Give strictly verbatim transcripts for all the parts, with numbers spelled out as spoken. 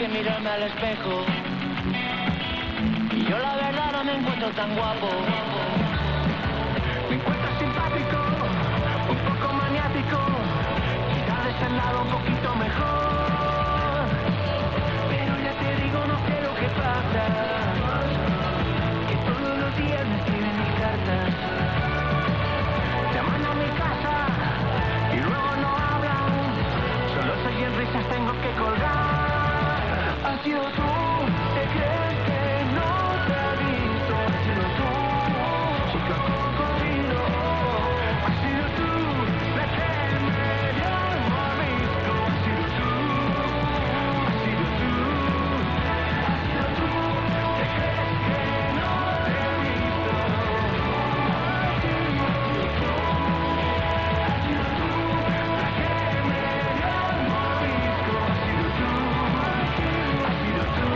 de mirarme al espejo. Y yo la verdad no me encuentro tan guapo. Me encuentro simpático, un poco maniático, quizás de ese lado un poquito mejor. Pero ya te digo, no sé lo que pasa, que todos los días me escriben mis cartas, llaman a mi casa y luego no hablan. Solo se oyen risas, tengo que colgar. Has sido tú, te crees que no te he visto. Has sido tú, chica cocodrilo. Has sido tú, la que medio no ha visto. Has sido tú, has sido tú, has sido tú, te crees que no te he visto. Has sido tú, has sido tú, la que medio no ha visto. Has sido tú, has sido tú.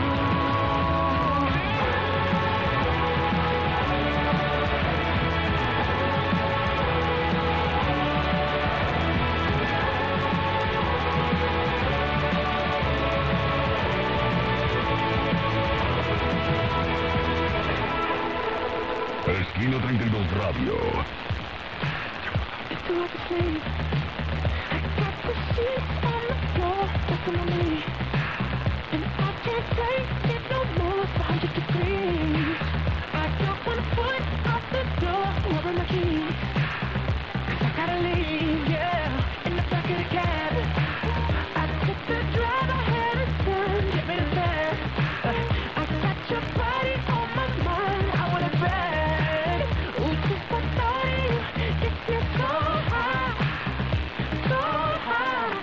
Esquina treinta y dos Radio. It's too hard to sleep. I got the sheets on the floor, stuck on my knee, and I can't take it no more. It's one hundred degrees. I don't wanna put out the door. Where are my keys? 'Cause I gotta leave, yeah. In the back of the cab, I took the drive ahead and turn. Get me to bed. Uh, I got your body on my mind. I want it back. Ooh, just the thought of you gets me so high, so high.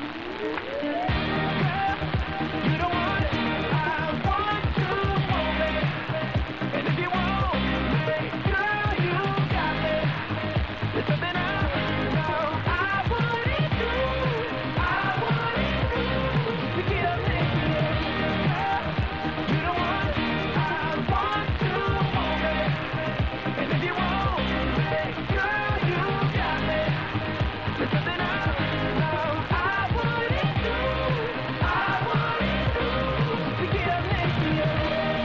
Girl, you don't want it, I want to want it. And if you want me, girl, you got me. There's something I know I want it to, I want it to. To get up next to you. Girl, you don't want it, I want to want it. And if you want me, girl, you got me. There's something I know I want it to, I want it to. To get up next to you.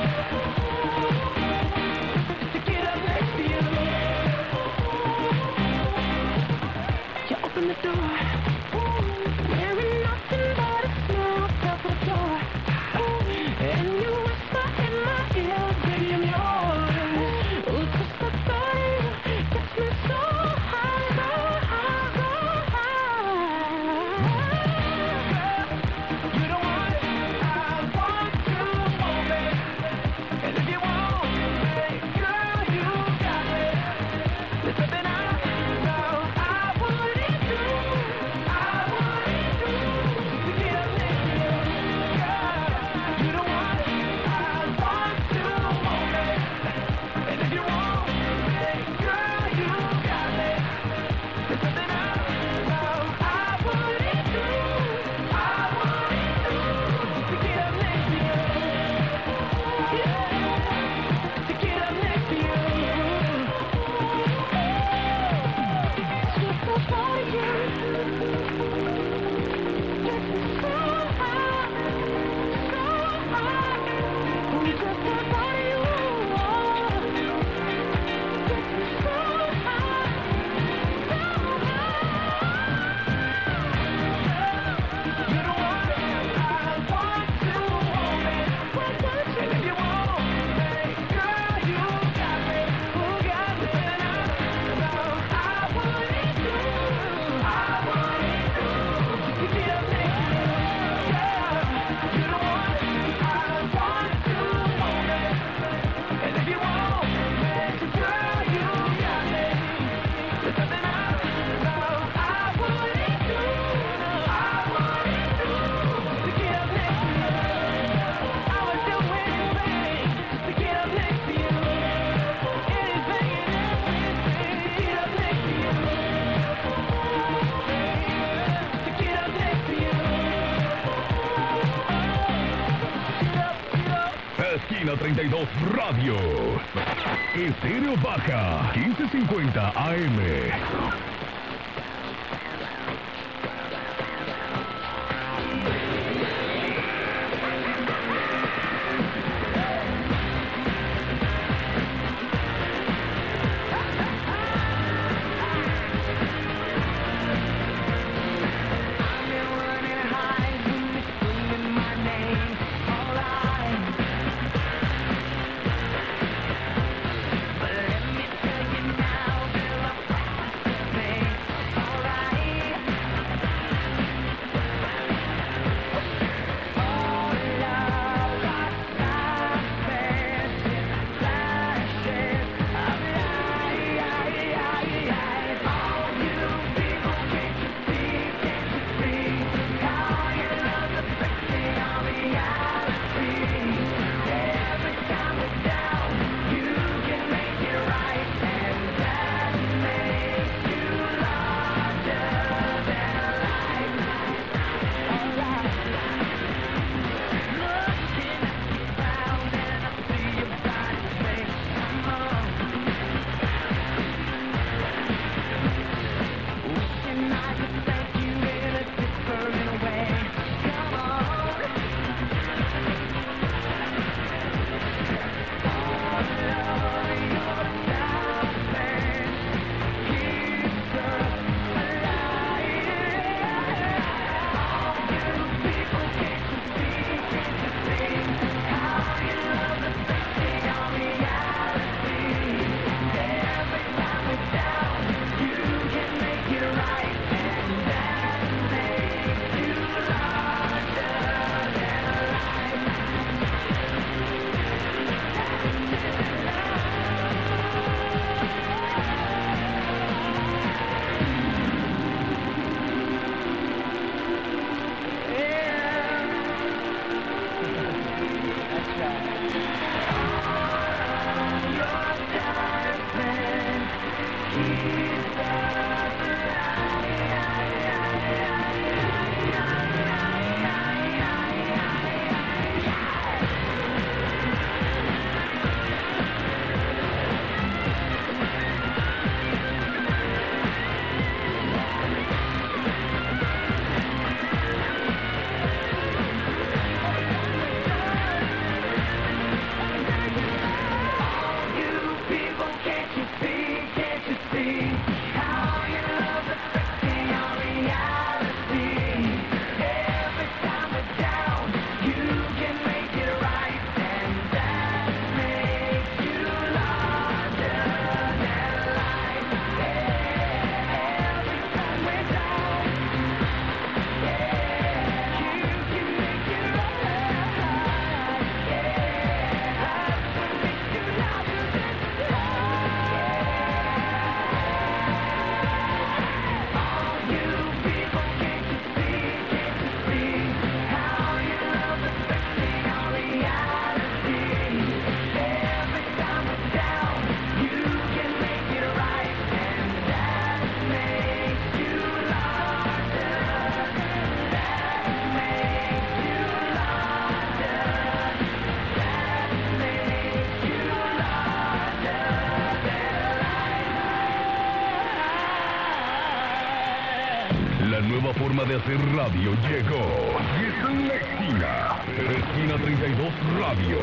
To get up next to you. You open the door, wearing nothing but a smile, fell to the floor. And you whisper in my ear, baby, I'm yours. Ooh, just the thought of you gets me so high, so high, so high. Girl, you don't want it, I want to want it. And if you want me, girl, you got me. There's something I know I want it to, I want it to. To get up next to you. Girl, you don't want it, I want to want it. And if you want me, girl, you got me. There's something I know I want it to, I want it to. To get up next to you. Yeah, to get up next to you. Just the thought of you gets me so high, so high. Ooh, just the thought of you gets me so high, so high. You don't want it, I want to want it. And if you want me, girl, you got me. Who got me? And I know I want it to, I want it to. To get up next to you. Girl, you don't want it, I want to want it. And if you want me, girl, you got me. There's something I know I want it to, I want it to. To get up next to you. I would do anything to get up next to you. Anything and everything to get up next to you. To get up next to you. Get up, get up. Esquina treinta y dos Radio. Estéreo Baja, quince cincuenta A M. La nueva forma de hacer radio llegó. Y está en la esquina. Esquina treinta y dos Radio.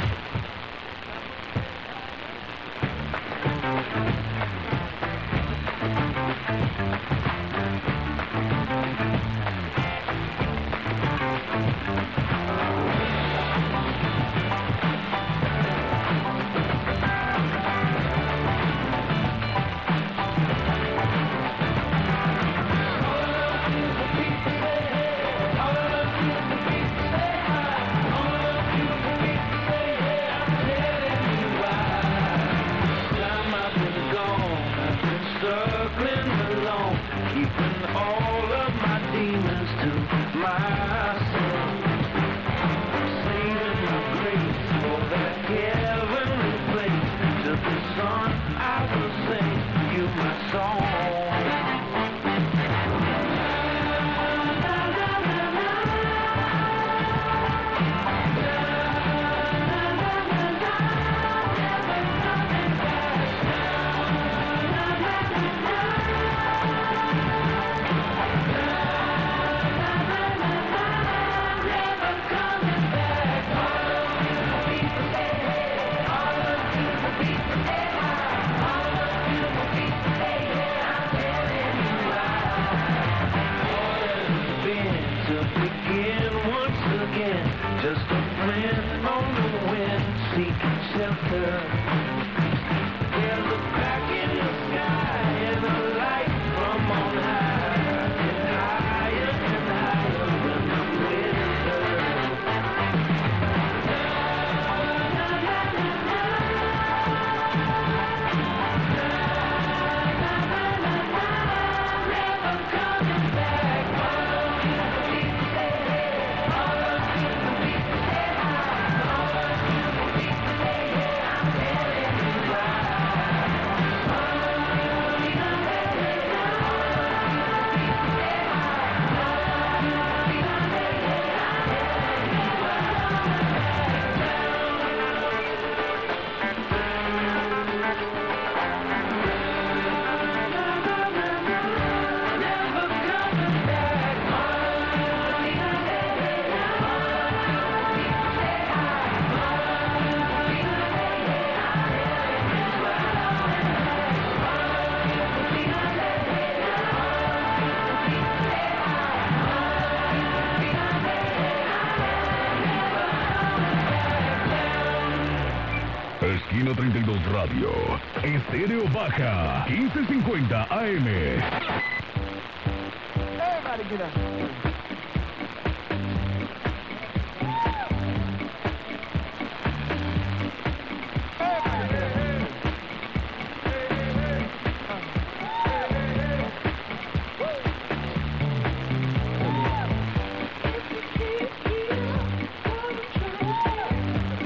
Esquina treinta y dos Radio. Estéreo Baja. quince cincuenta A M. Everybody get up.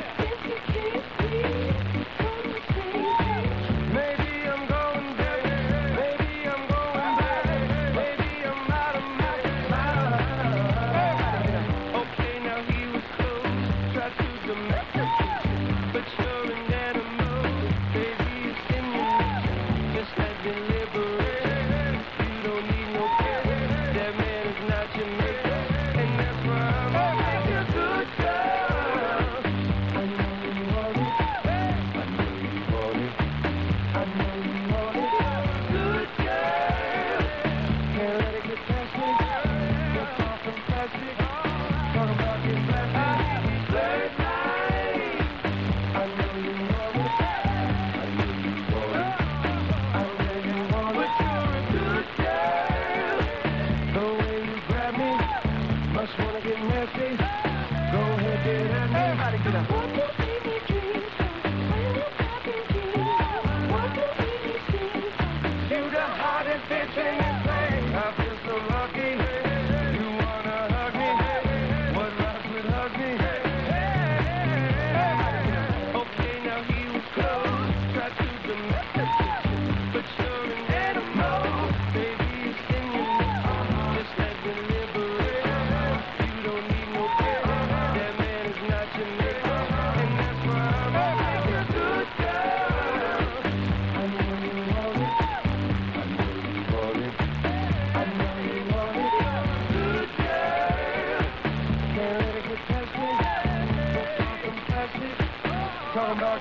Maybe I'm going back.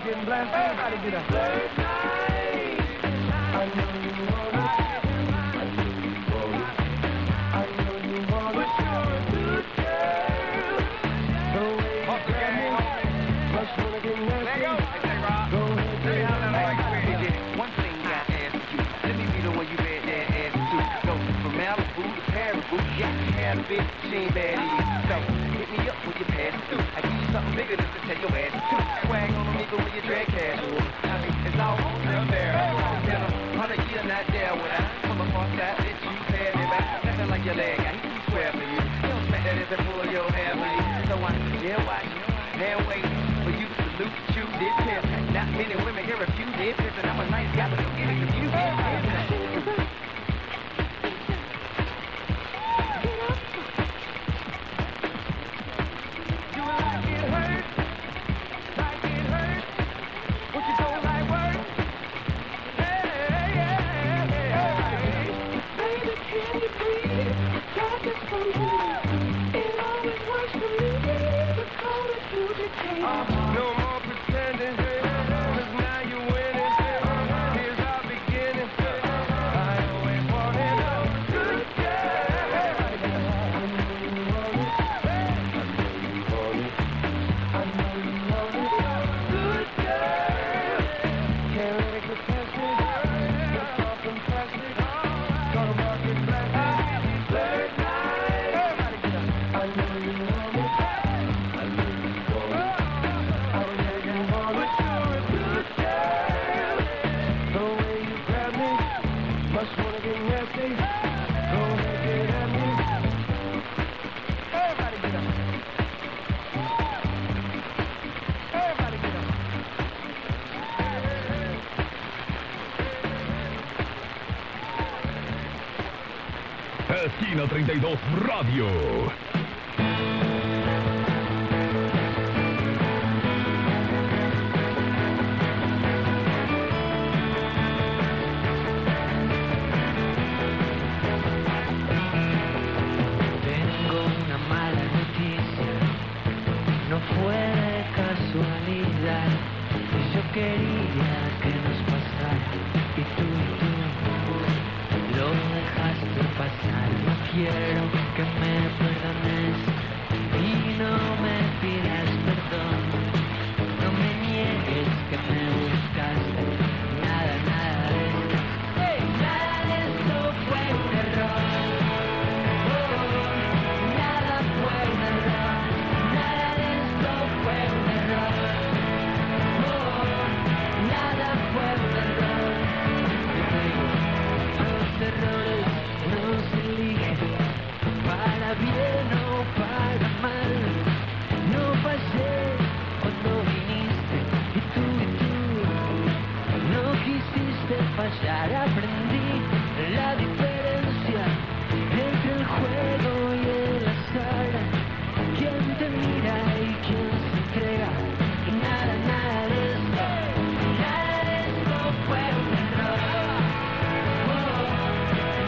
getting blasted. Everybody get up. Late night. I know you want it. I know you want it. I know you want it. But you're a good girl. The way you grab me, must wanna get nasty. Let go. Hey, Rob. Go ahead, say how that like me. One thing I ask you, let me be the one you bet that ass to. Go from Malibu to Paribu, yeah, you had a bitch, she ain't bad either. So hit me up when you pass through. I give you something bigger just to tell your ass to. Swag on them even when you drag casual. I mean, it's all on them there. Tell them, hundred year not there when I come across that bitch, you pay me back. Nothing like your leg, I hit you square for you. You don't smack that ass and pull your hair for you. So I, yeah, watch, and wait for you to salute, you did piss. Not many women here refuse did piss, and I'm a nice guy, but don't get it confused. No more pretending, 'cause now you're winning. Here's our beginning. I always wanted a good girl. I know you want it. I know you want it. I know you want it. Good girl. Can't let it get past me. It's all from plastic. Gonna walk it plastic. Late night. I know you want it. I know you want it. Must wanna get nasty. Go ahead, get at me. Everybody get up. Everybody get up. Esquina treinta y dos Radio. Fue de casualidad, yo quería que nos pasara y tú y tú lo dejaste pasar. No quiero que me perdones y no me pidas perdón, no me niegues que me buscaste. Nada, nada de esto, hey, nada de esto fue un error. Oh, nada fue un error. Errores no se eligen para bien o para mal. No fallé cuando viniste y tú y tú no quisiste fallar. Aprendí la diferencia entre el juego y el azar. Quién te mira y quién se entrega. Y nada, nada de esto, nada de esto fue un error.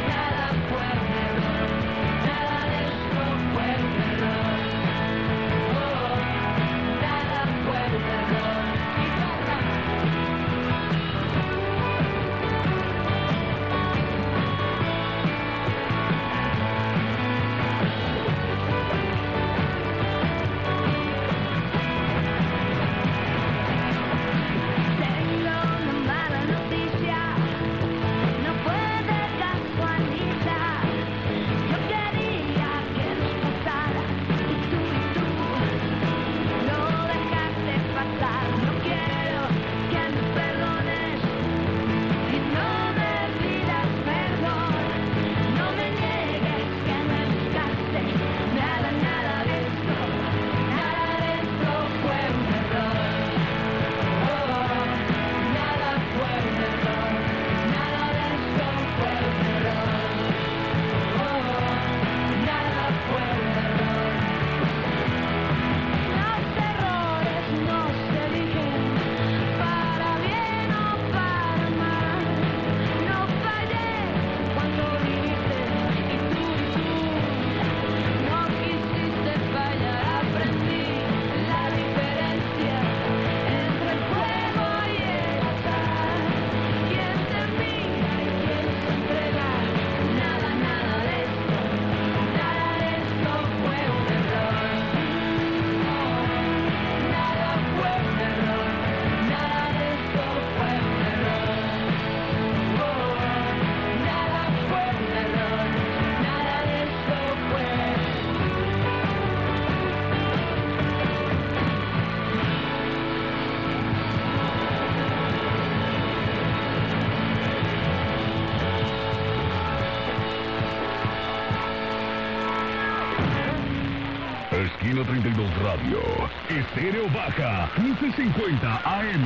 Esquina treinta y dos Radio. Estéreo Baja, quince cincuenta A M.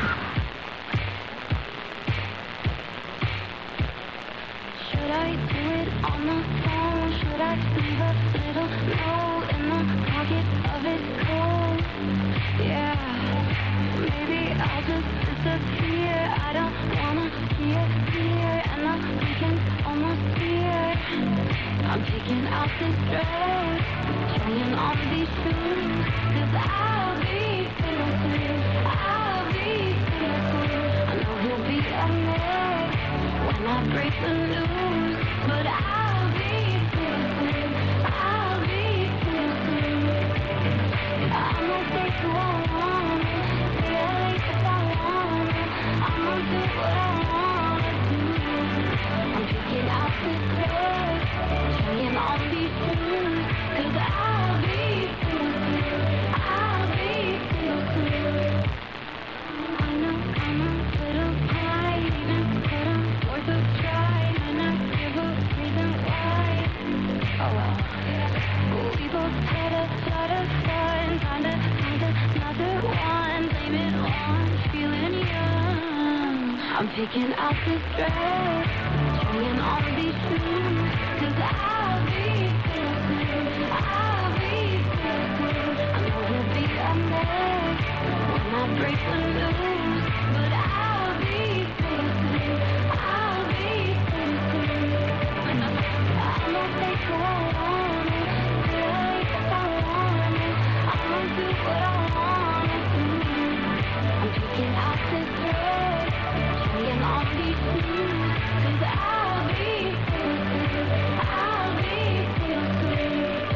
Should I do it on the phone? Should I leave a little note in the pocket of his coat? Yeah, maybe I'll just disappear. I don't wanna see it here, and the weekend's almost here. I'm taking out this dress, trying on these shoes, 'cause I'll be innocent, I'll be innocent. I know he'll be a mess when I break the news, but I'll be innocent, I'll be innocent. I'ma say who I want, stay awake if I want, I'ma do what I wanna do. I'm picking out this dress, trying on these shoes, 'cause I'll be innocent, I'll be innocent. I know I'm a little high, even but I'm worth a try, and I give a reason why. Oh well, we both had a lot of fun, kinda, kinda, another one, blame it on feeling young. I'm picking out this dress, trying on these shoes, 'cause I'll be innocent, I'll be innocent. I know he'll be a mess when I break the news, but I'll be innocent, I'll be innocent. I'ma take who I want, stay awake if I want it, I'ma do what I wanna do. I'm picking out this dress, trying on these shoes, 'cause I'll be innocent, I'll be innocent.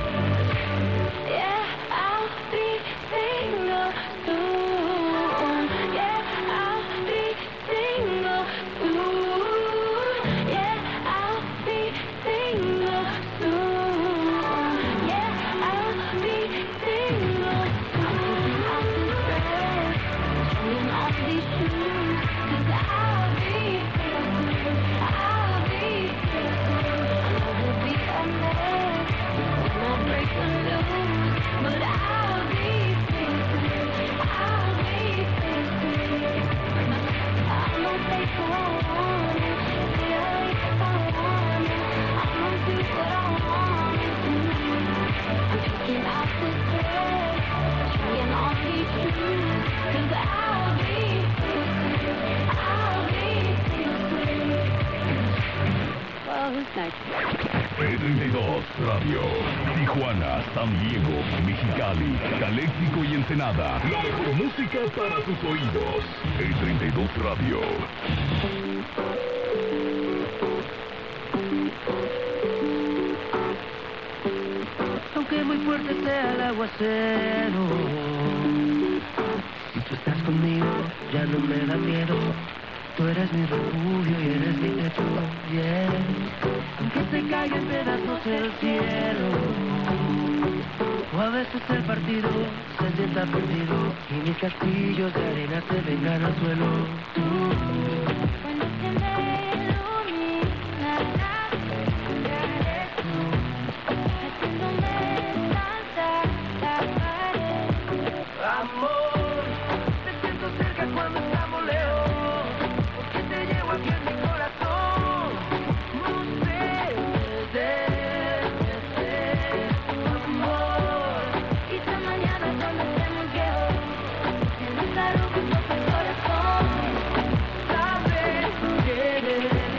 Yeah, I'll be single soon. Yeah, I'll be single soon. Yeah, I'll be single soon. Yeah, I'll be single soon. I'm trying on these shoes, 'cause I'll be innocent, I'll be innocent. I know he'll be a mess when I break the news, but I'll be innocent, I'll be innocent. I'ma take who I want, stay awake if I want it, I'ma do what I wanna do. I'm picking out this dress, trying on these shoes, 'cause I'll be innocent, I'll be innocent. Well, who's next? P treinta y dos Radio. Tijuana, San Diego, Mexicali, Caléxico y Ensenada. La mejor música para sus oídos. P treinta y dos Radio. Aunque muy fuerte sea el aguacero, si tú estás conmigo ya no me da miedo. Tú eres mi refugio y eres mi techo, yeah. Aunque se caiga en pedazos el cielo, o a veces el partido se sienta perdido y mis castillos de arena se vengan al suelo. Tú, Cuando se me ilumina la vida eres tú, haciéndome saltar la pared. amor, te siento cerca cuando estamos lejos, porque te llevo aquí en mi corazón. No sé, debe ser amor. Y esta mañana cuando estemos viejos, tienes algo que toca el corazón. Sabes que eres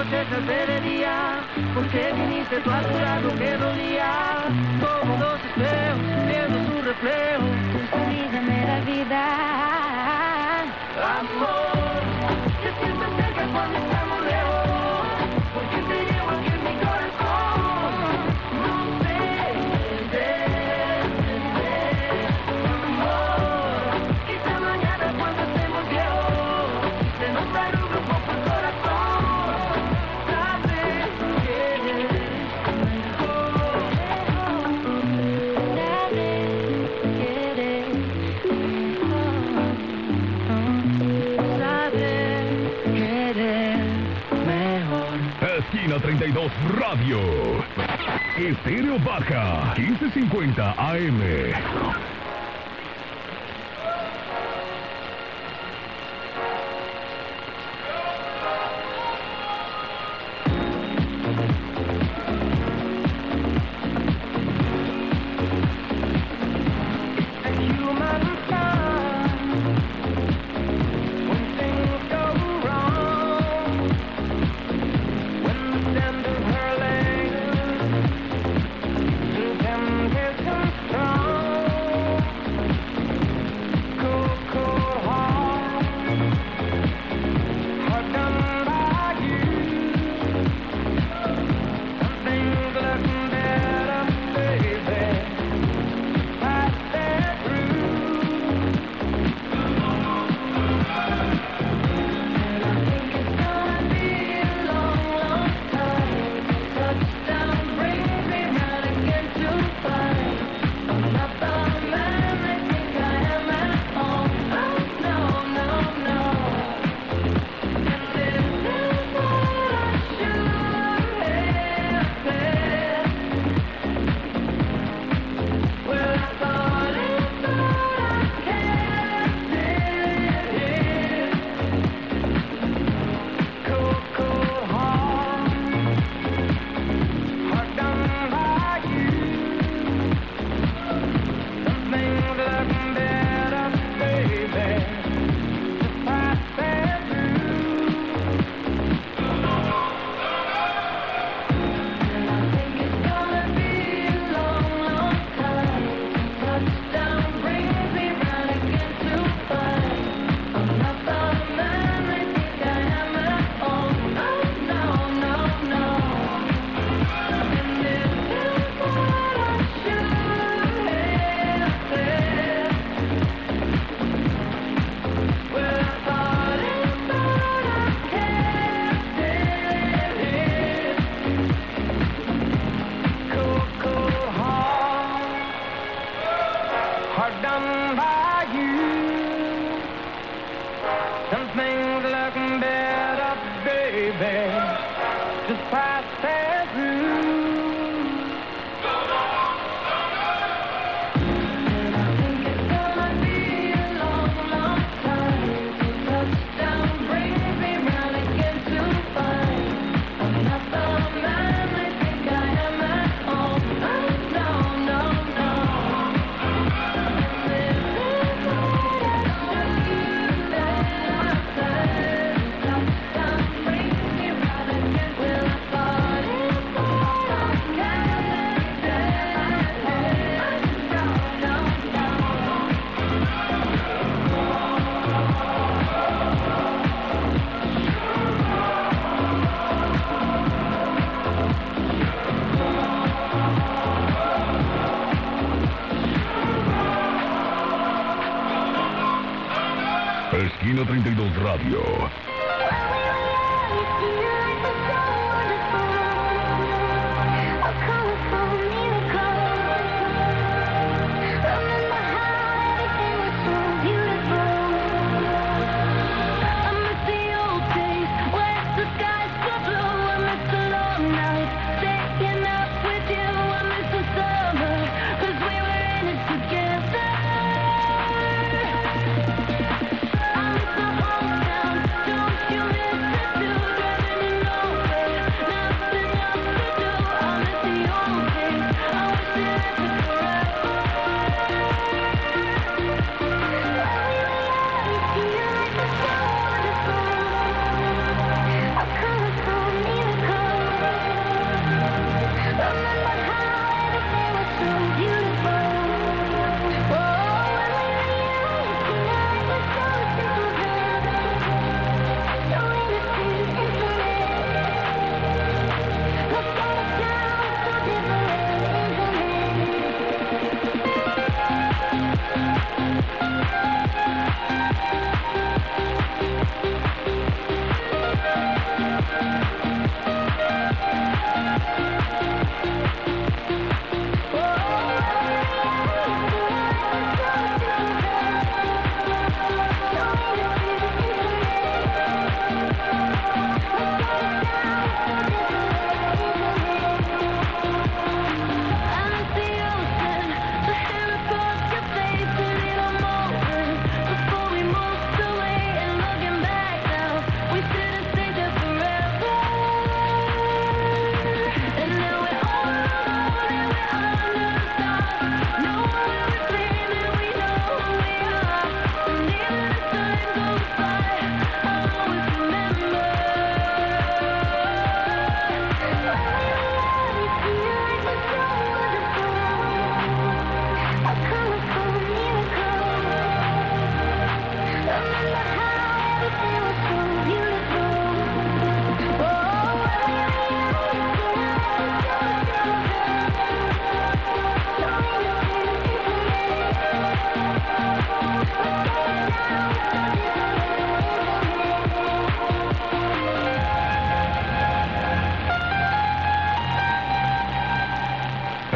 noche se hace de día, porque viniste tú a curar lo que dolía, como dos espejos viendo su reflejo. Tu vida me da vida. Amor, que siempre cerca cuando estamos lejos, porque te llevo aquí en mi corazón. No sé, amor, quizá mañana cuando estemos viejos, se nos arruga un poco el corazón. Sabes que eres mejor. Esquina treinta y dos Radio. Estéreo Baja, quince cincuenta A M. Esquina treinta y dos Radio. Don't you miss it too?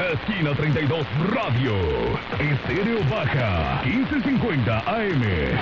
Esquina treinta y dos Radio. Estéreo Baja. quince cincuenta A M.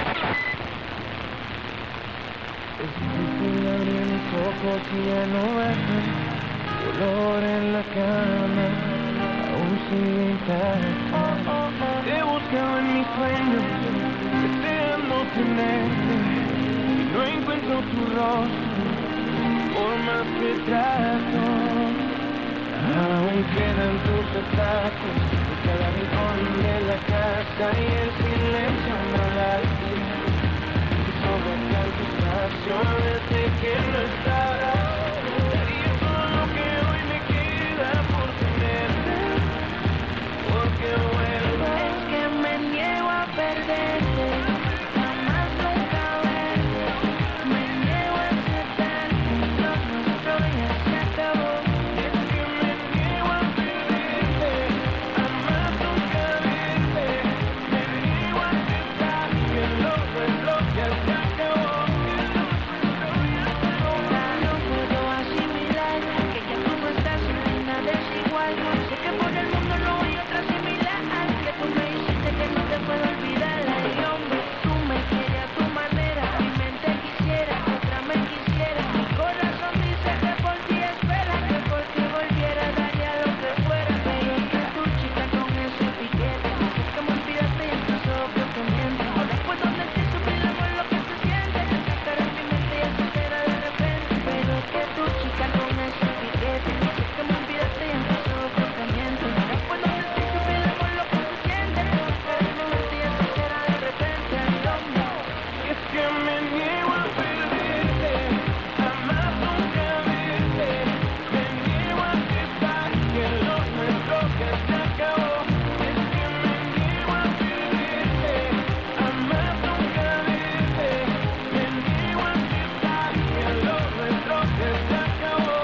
Es difícil abrir mis ojos y ya no bajan. Dolor en la cama, aún sigue intacta. Te he buscado en mis sueños, deseando tenerte, y no encuentro tu rostro, por más que trato. Aún quedan tus retratos en cada rincón de la casa y el silencio no la tira. Sobre tantas pasiones de que no estarás. Daría todo lo que hoy me queda por tenerte, porque vuelvas. Es que me niego a perderte, jamás nunca verte. Me niego a aceptar que lo nuestro ya se acabó. Es que me niego a perderte, jamás nunca verte. Me niego a aceptar que lo nuestro ya se acabó. No puedo asimilar que ya tú no estás y no hay nada es igual. Sé que por el mundo no hay otra similar, que tú me hiciste que no te puedo olvidar. Ay, hombre, tú me quieres a tu manera, mi mente quisiera que otra me quisiera. Mi corazón dice que por ti espera, que por ti volviera, daría lo que fuera. Pero es que tú, chica, con ese piquete, es que me olvidaste y empezó que te miento. Después donde te supimos lo que se siente, que sacar en mi mente y eso será de repente. Pero es que tú, chica, con ese piquete, es que me olvidaste y empezó que te miento. Después donde te supimos lo que se siente, que sacar en mi mente y eso será de repente. Ay, hombre. Es que me niego a perderte, jamás nunca verte. Me niego a aceptar que lo nuestro que se acabó. Es que me niego a perderte, jamás nunca verte. Me niego a aceptar que lo nuestro que se acabó.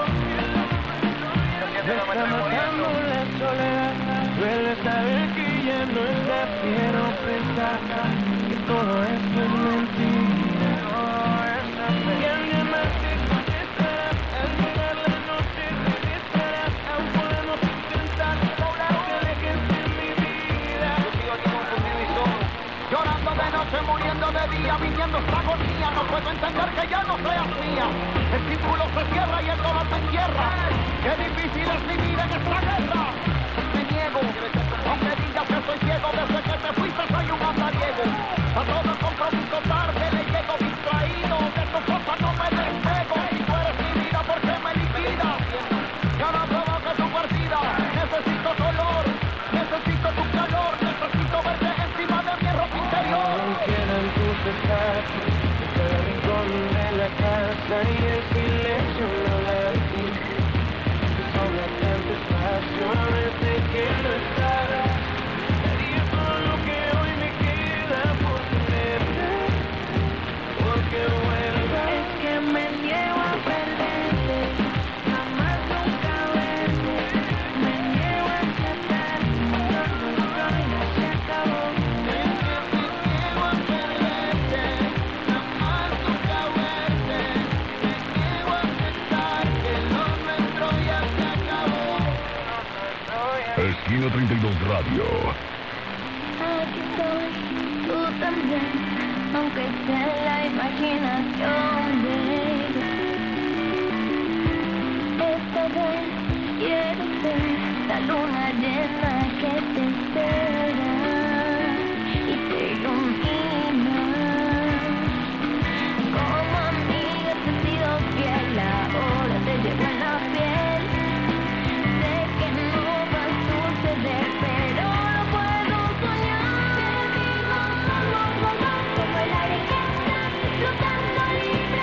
Me está matando la soledad, duele saber que ya no estás. Quiero pensar que todo esto es mentira. Que alguien más te contestará, al llegar la noche regresará. Aún podemos intentar que dejes en mi vida. Yo sigo aquí confundido y solo, llorando de noche, muriendo de día, viviendo esta agonía. No puedo entender que ya no seas mía. El círculo se cierra y el dolor me encierra. Qué difícil es vivir en esta guerra. Me niego, aunque digas que soy ciego, desde que te fuiste soy un andariego. A todo compromiso tarde le llego distraído, de tu cosa no me despego. Si tú eres mi vida, ¿por qué me liquidas? Ya no provoque tu partida, necesito dolor, necesito tu calor, necesito verte encima de mi ropa interior. Aún quedan tus retratos en cada rincón de la casa y el silencio no la tira. Sobre tantas pasiones de que no estarás. Daría todo lo que hoy me queda por tenerte, porque vuelvas. Es que me niego a perderte, jamás nunca verte. Me niego a aceptar que lo nuestro ya se acabó. Es que me niego a perderte, jamás nunca verte. Me niego a aceptar que lo nuestro ya se acabó. Esquina treinta y dos Radio. Aquí estoy, tú también, aunque sea en la imaginación de esta vez quiero ser la luna llena que te espera y te ilumina. Como amiga te he sido fiel, ahora te llevo en la piel. Sé que no va a suceder, pero lo puedo soñar. Como el aire que está flotando libre.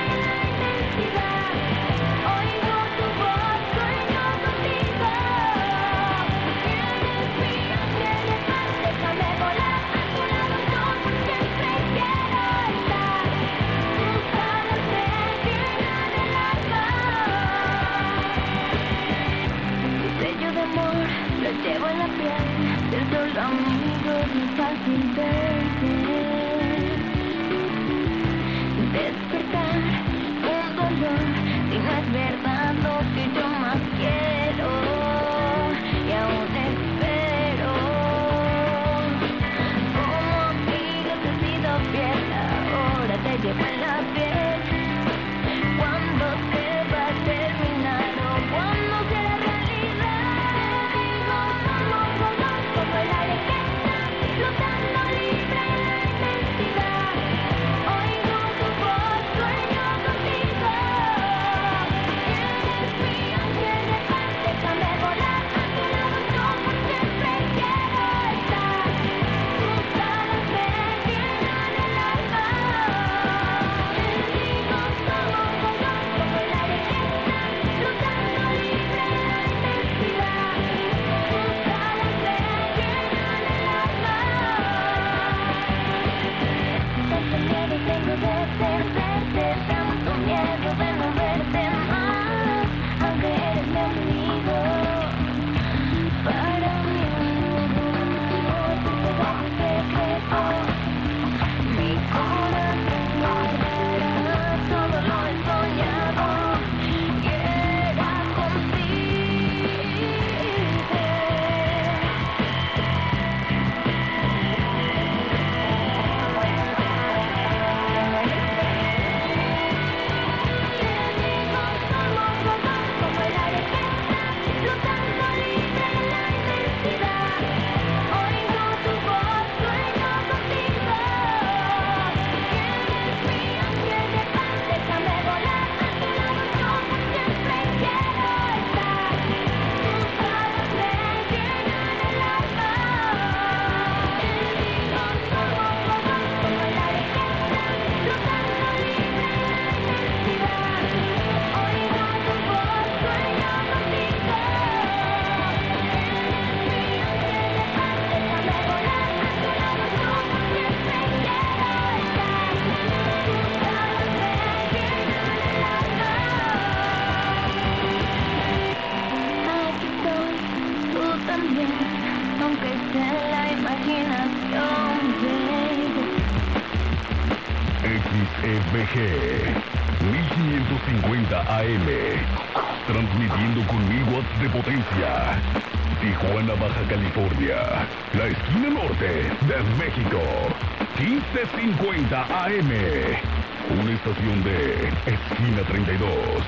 E V G mil quinientos cincuenta A M, transmitiendo con mil watts de potencia. Tijuana, Baja California, la esquina norte de México. quince cincuenta A M, una estación de Esquina treinta y dos.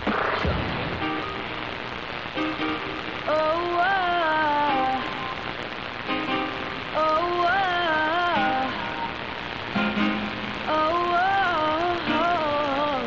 Oh, oh, oh, oh, oh, oh.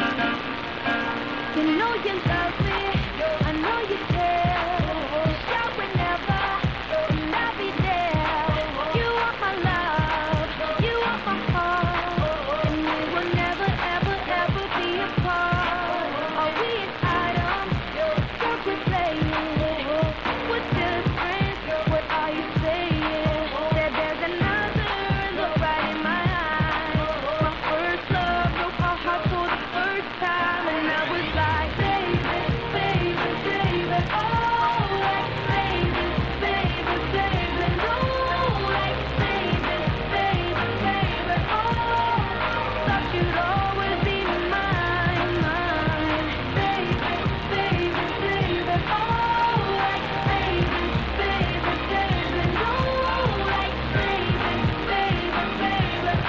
You know you love me, I know you care. Shout whenever, and I'll be there. You are my love, you are my heart, and we will never, ever, ever be apart. Are we an item? What we're playing? What difference? What are you saying? That there's another look right in my eyes. My first love broke my heart for the first time, and I was like, baby, baby, baby, oh, like baby, baby, baby, no, like baby, baby, baby, oh, thought you'd always be mine, mine, baby, baby, baby, oh, like baby, baby, baby, no, like baby, baby, baby, oh,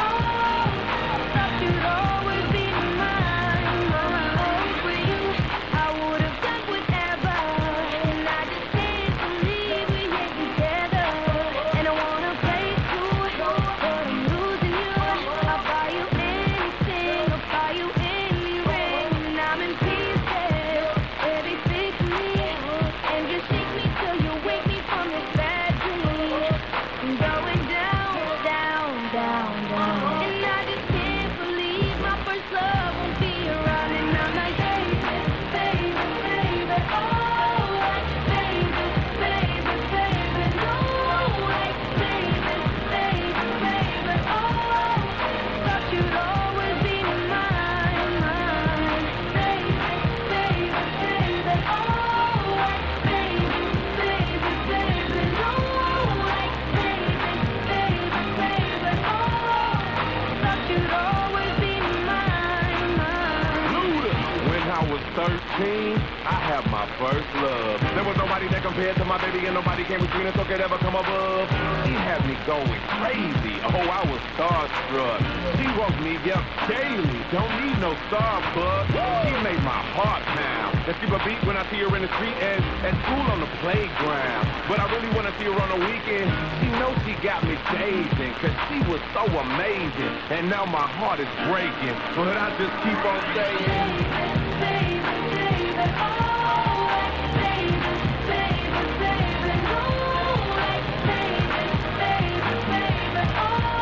thought you'd always be mine, mine. For you, I would have done whatever, and I just can't believe we get together. And I wanna play too, but I'm losing you. I'll buy you anything, I'll buy you any ring, and I'm in pieces. Baby, fix me, and just shake me till you wake me from this bad dream. I'm going down, down, down, down, and I just can't believe my first love won't be around. And I'm like, baby, baby, baby, oh, like baby, baby, baby, no, like baby, baby, baby, oh, thought you'd always be mine, mine, baby, baby, baby, oh, like baby, baby, baby, no, like baby, baby, baby, oh, thought you'd always be mine, mine. Luda. When I was thirteen, I had my first love. There was nobody that compared to my baby, and nobody came between us or could ever come above. She had me going crazy. Oh, I was starstruck. She woke me up daily. Don't need no Starbucks. She made my heart pound. And skip a beat when I see her in the street and at school on the playground. But I really want to see her on the weekend. She knows she got me dazing, cause she was so amazing. And now my heart is breaking, but I just keep on saying, Baby, baby, oh, like baby, baby, baby, no, like baby, baby, baby, oh,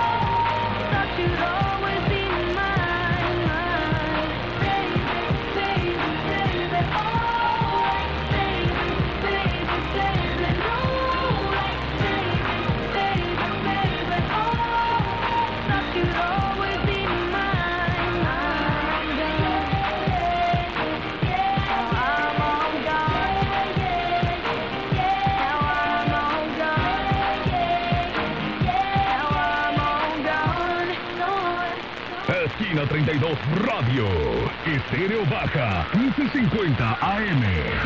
thought you'd always be mine, mine, baby, baby, baby, oh, like baby, baby, baby, no, like baby, baby, baby, oh, thought you'd always be mine, mine, baby. Esquina treinta y dos Radio, Estéreo Baja, quince cincuenta A M.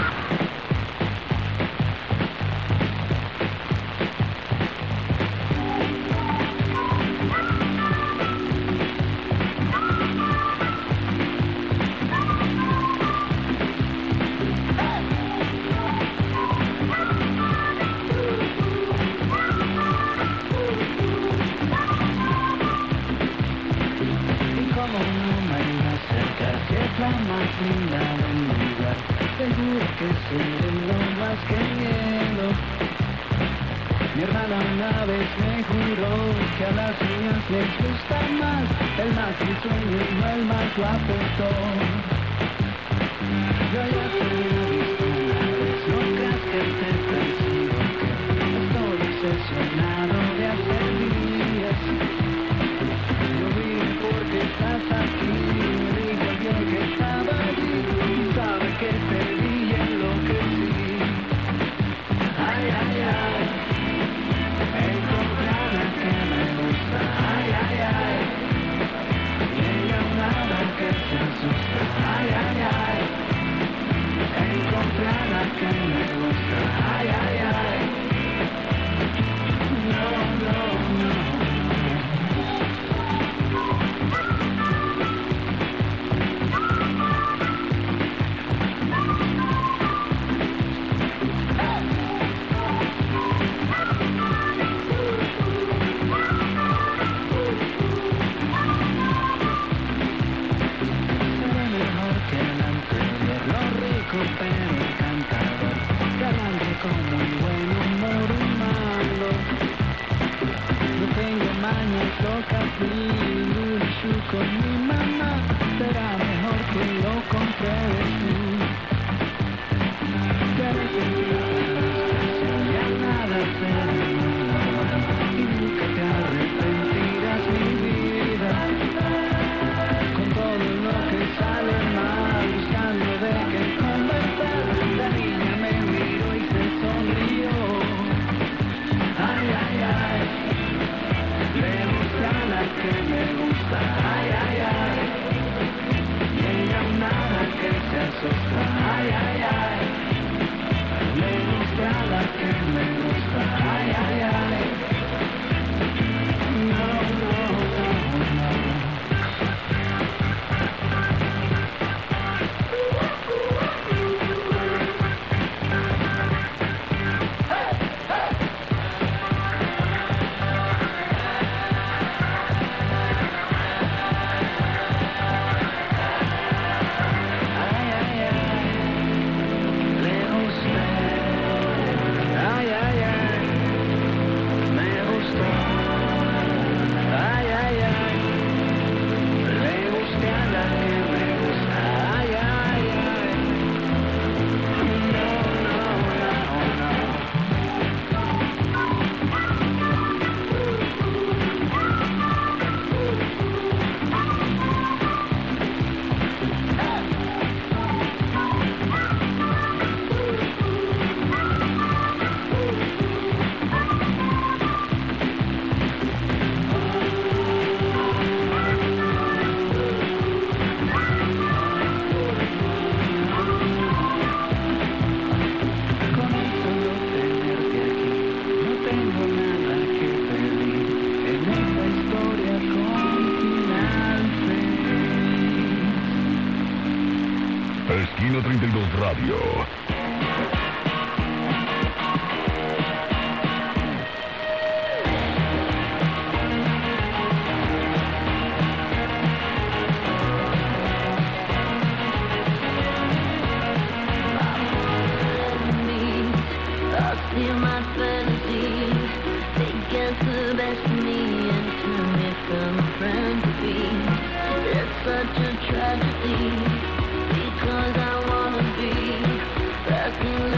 Como una marina cerca, si es la más linda del lugar, seguro que siente lo más que miedo. Mi hermana una vez me juró que a las niñas les gusta más el más risueño y no el más guapo. Yo ya te he visto una vez, no creas que te persigo, que estoy obsesionado de hacer días. Yo vine porque estás aquí, me dijo alguien que estaba allí, y sabe que te vi y enloquecí. Ay, ay, ay, encontré a la que me gusta, ay, ay, ay, y ella nada que me gusta. Ay, ay, ay. No, no, no. Pero encantador, galante con muy buen humor humano. No tengo mañas locas ni un issue con mi mamá. Será mejor que lo compruebes tú. Ya nada será y nunca te arrepentirás, mi vida. Con todo lo que sale mal, buscando de que la niña me miró y se sonrió. Ay, ay, ay. Le gusta la que me gusta. Ay, ay, ay. Y ella nada que se asusta. Ay, ay, ay. Le gusta la que me gusta. Ay, ay, ay. No, no, no, no. Esquina treinta y dos Radio. Steal my fantasies, they get the best of me and turn me from a friend to be. It's such a tragedy, because I wanna be back in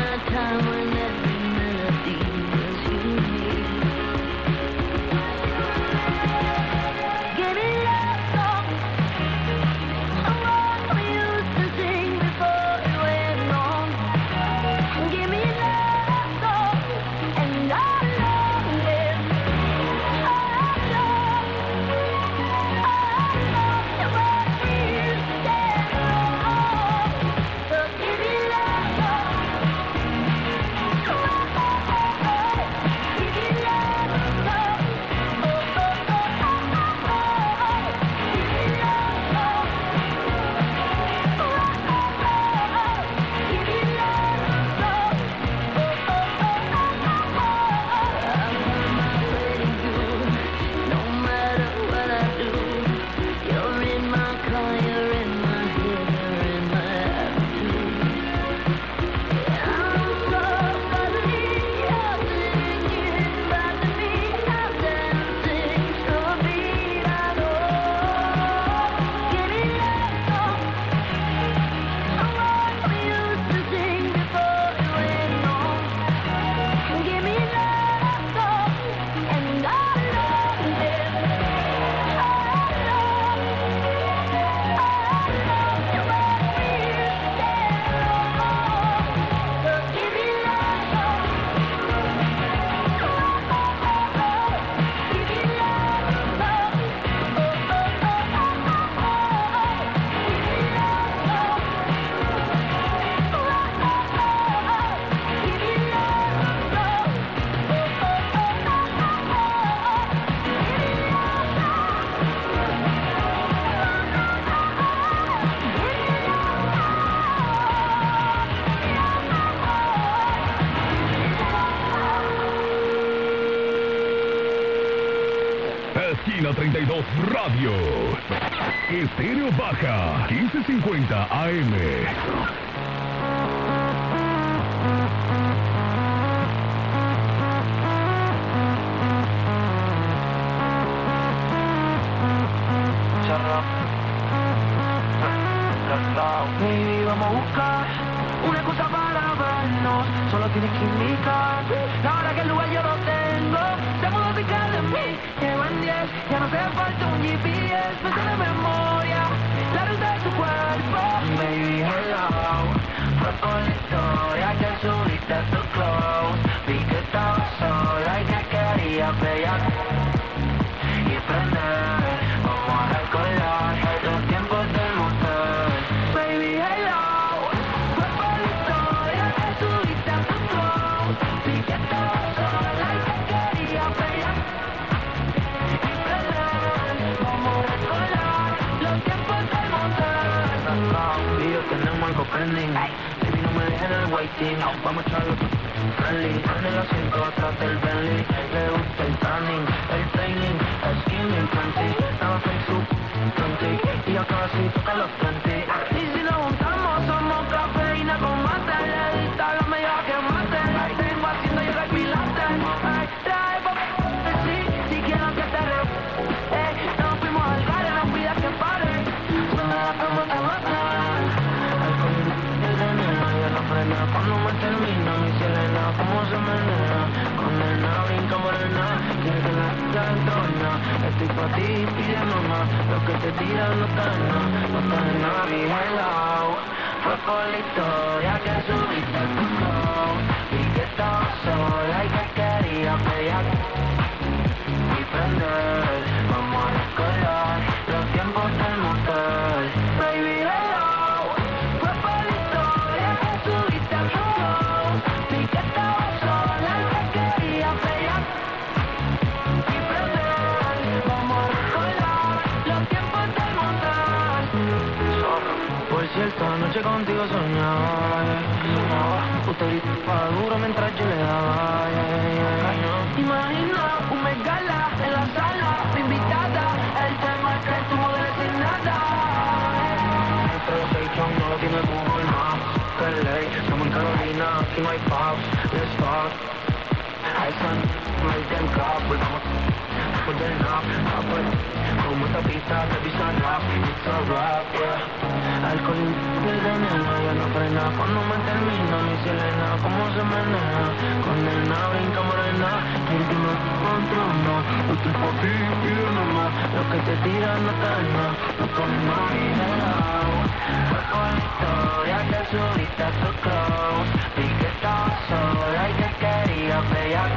Cabina treinta y dos Radio. Estéreo Baja, quince cincuenta A M. Baby, vamos a buscar una excusa para vernos. Solo tienes que indicar la hora que el lugar yo lo tengo. Se pudo fijar de mí, llevo en diez. Ya no hace falta un G P S, me sé de memoria la ruta de tu cuerpo. Baby, hello, fue por la historia que subiste a tu close. Vi que estaba sola y que quería pelear y prender. Vamos a recordar los tiempos del motel. Baby, hello, fue por la historia que subiste a tu close. Vi que estaba sola y que quería pelear y prender. Vamos a recordar los tiempos del motel. Y yo tenemos algo pending. Baby, no me dejen el waiting. Vamos a echarlo friendly. En el asiento atrás del Bentley. Le gusta el tanning, el training, el skimming plenty. Nada Facebook, plenty. Y ya casi toca los twenty. Y si nos juntamos somos cafeína con mate. Le edita la media que mate. La tengo haciendo yoga y pilates. Ay, trae pa' sí, si quiero que te re... Ey, nos fuimos al gare, no pidas que pare. Suena la cama te mata. Al conducir de nena, ya no frena cuando me termina. Mi Selena, cómo se menea. Con nena, brinca morena. Quiere que la ya entrona. Estoy pa' ti pidiendo más. Lo que te tiran no está en nada. No está en nada, mi hello. Fue por la historia que subiste a tu close. Vi que estaba sola y que quería pelear y prender. Vamos a recordar los tiempos del motel. Baby, hello, fue por la historia que subiste a tu close. Vi que estaba sola y que quería pelear y prender. Vamos a recordar los tiempos del motel. Zorro, por cierto, anoche contigo soñaba, soñaba. Usted gritaba duro mientras yo le daba, yeah, yeah, yeah. Imagina un megala en la sala, mi invitada. El tema es que tú modeles sin nada. Nuestro station no tiene Google Maps. L A, estamos en Carolina, aquí no hay pubs. Let's talk. Hay sun, make them clap. Volvamos por del nap, como esta pista te pisa rap. It's a rap, yeah. Alcohol y de nena, ya no frena cuando me termina. Mi Selena, cómo se menea. Con nena, brinca morena. Quiere que me controlo. Estoy por ti, pidiendo más. Lo que te tiran no está en nada. No está en nada, mi hello. Fue por la historia que subiste a tu close. Vi que estaba sola y que quería pelear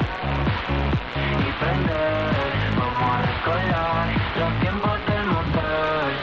y prender. Vamos a recordar los tiempos del motel.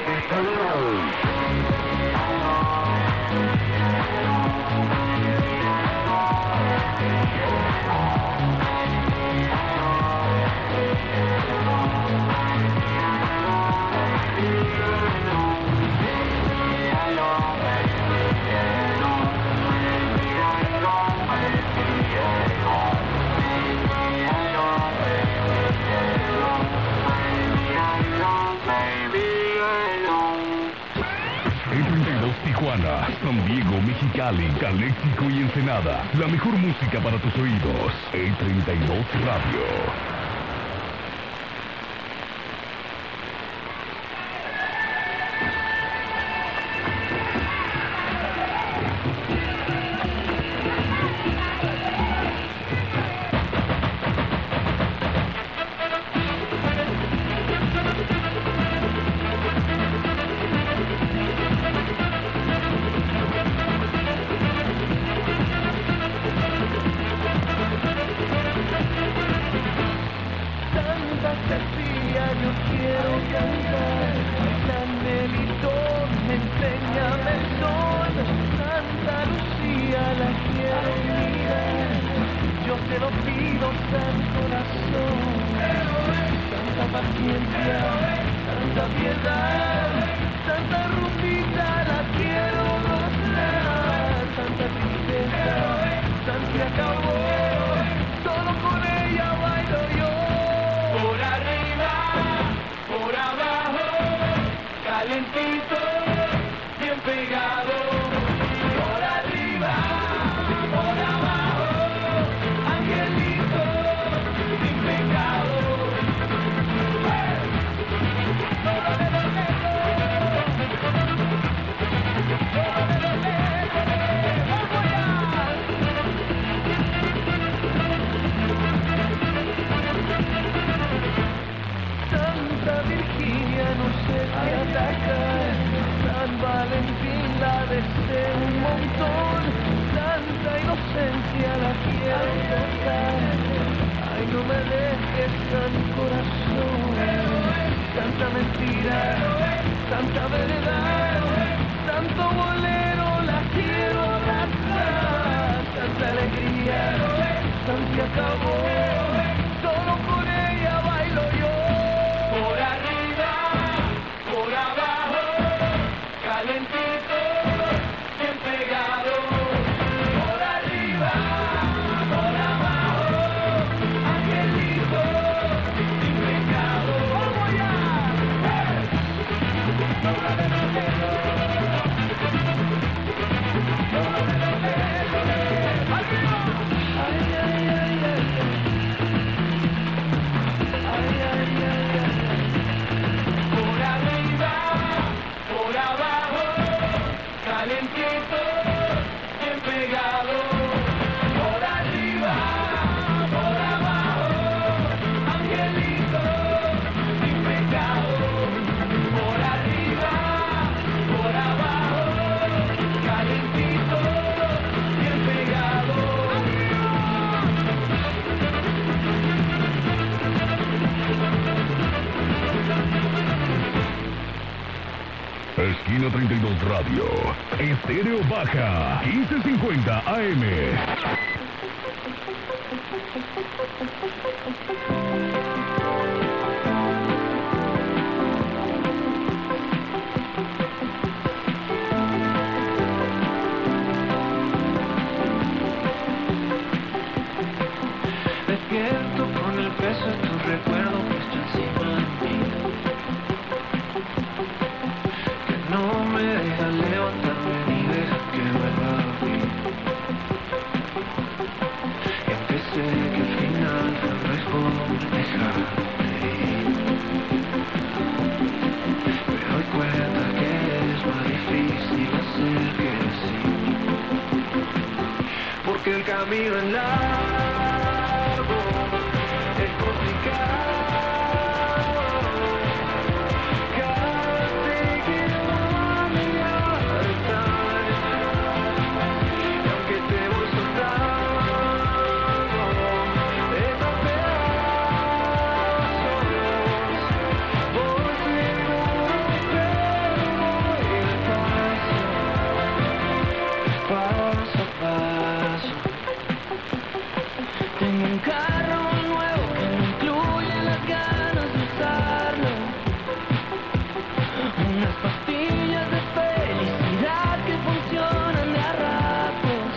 Tijuana, San Diego, Mexicali, Caléxico y Ensenada. La mejor música para tus oídos. E treinta y dos Radio. Solo con ella bailo yo. Por arriba. me dejes tan corazón. Tanta mentira, tanta verdad, tanto bolero, la quiero abrazar. Tanta alegría, tan se acabó, solo con ella bailo yo. Por arriba, por abajo, calentito, bien pegado. Por arriba, por abajo, angelito, sin pecado. ¡Vamos ya! Por arriba, por abajo, calentito, bien pegado. Por arriba, por abajo, angelito, sin pecado. Por arriba, por abajo, calentito, bien pegado. Esquina treinta y dos Radio. Estéreo Baja. quince cincuenta A M. Despierto con el peso de tu recuerdo puesto encima de mí, que no me deja levantarme ni deja que vuelva a dormir. Y aunque sé que al final fue mejor dejarte ir, me doy cuenta que es más difícil hacer que decir, porque el camino es largo, es complicado. Cada vez que no me hartan, y aunque te voy soltando estos pedazos, voy seguro, pero voy despacio, paso a paso. Tengo un carro nuevo que no incluye las ganas de usarlo, unas pastillas de felicidad que funcionan de a ratos,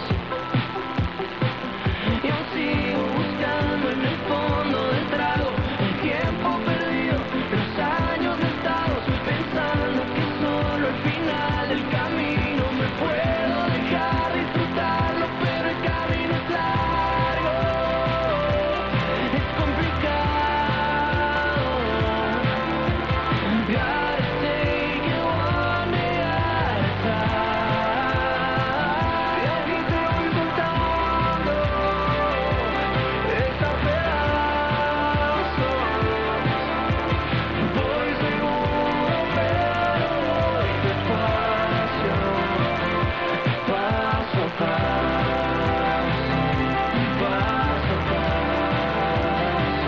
y aún sigo buscando en el fondo del trago el tiempo perdido, los años gastados, pensando que solo al final del camino me puedo dejar disfrutarlo, pero el camino es largo, es complicado. Gotta take it one day at a time. Y aquí te voy soltando estos pedazos. Voy seguro, pero voy despacio, paso a paso, paso a paso.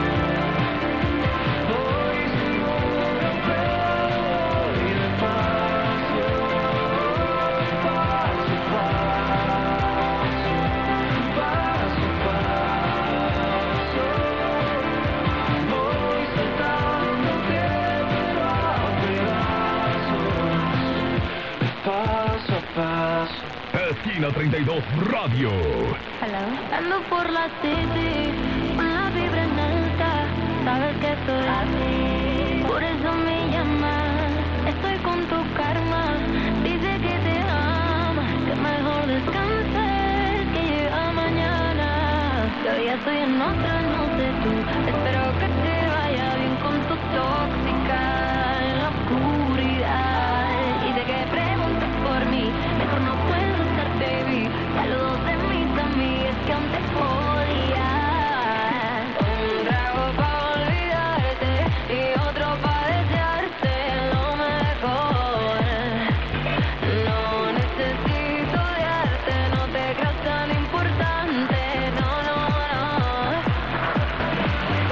Voy seguro, pero voy despacio, paso a paso, paso a paso. Voy soltándote pero a pedazos, paso a paso. Esquina treinta y dos Radio. Ando por la city, con la vibra en alta, sabes que estoy aquí, por eso me llamas, estoy con tu karma, dice que te ama, que mejor descanses, que llega mañana, que hoy ya estoy en otra, no sé tú, espero que te vaya bien con tu tóxica en la oscuridad, y de que preguntas por mí, mejor no puedo estar, baby, saludos de mis amigas que aún te podía. Un trago pa' olvidarte y otro pa' desearte lo mejor. No necesito odiarte, no te creas tan importante, no, no, no.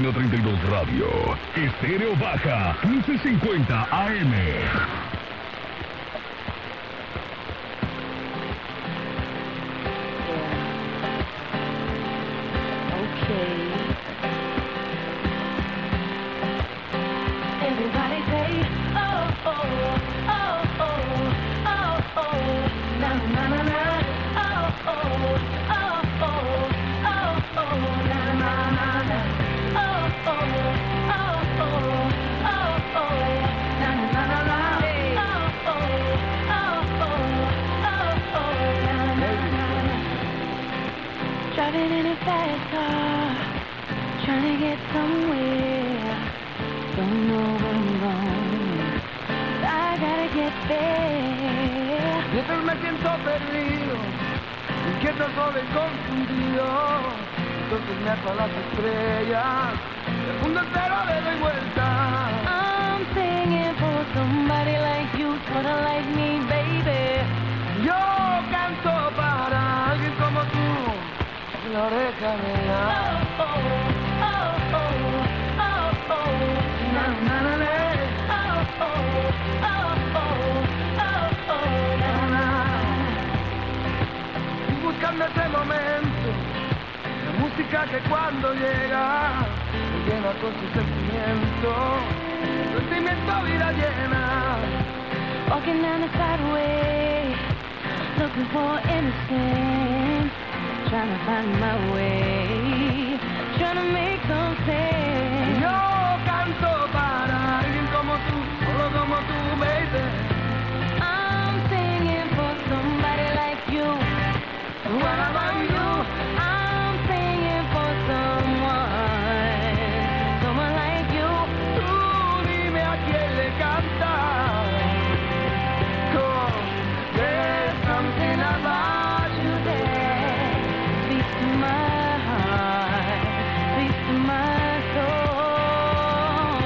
Esquina treinta y dos Radio. Estéreo Baja, quince cincuenta A M. Everybody say, oh, oh, oh, oh, oh, oh, na na na na, oh, oh, oh, oh, oh, oh, na na na na, oh, oh, oh, oh, oh, oh, na na na na, oh, oh, oh, oh, oh, oh, na na na. Driving in a fast car, trying to get somewhere. Don't know where I'm going, I gotta get there. Y entonces me siento perdido, inquieto, solo y confundido. Entonces me ato a las estrellas, el mundo entero le doy vuelta. I'm singing for somebody like you, sorta like me, baby. Yo canto para alguien como tú, en la oreja me da. Oh, oh, oh, oh, oh, oh, na na na na. Oh, oh, oh, oh, oh, oh, na na. Y buscando ese momento, la música que cuando llega me llena con su sentimiento, sentimiento vida llena. Walking down the sideway, looking for innocence, trying to find my way, trying to make some sense. Yo canto para alguien como tú, solo como tú, baby. I'm singing for somebody like you. What about you? I'm singing for someone, someone like you. Tú dime a quién le cantas. Cause there's something about you Today speaks to my heart, speaks to my soul.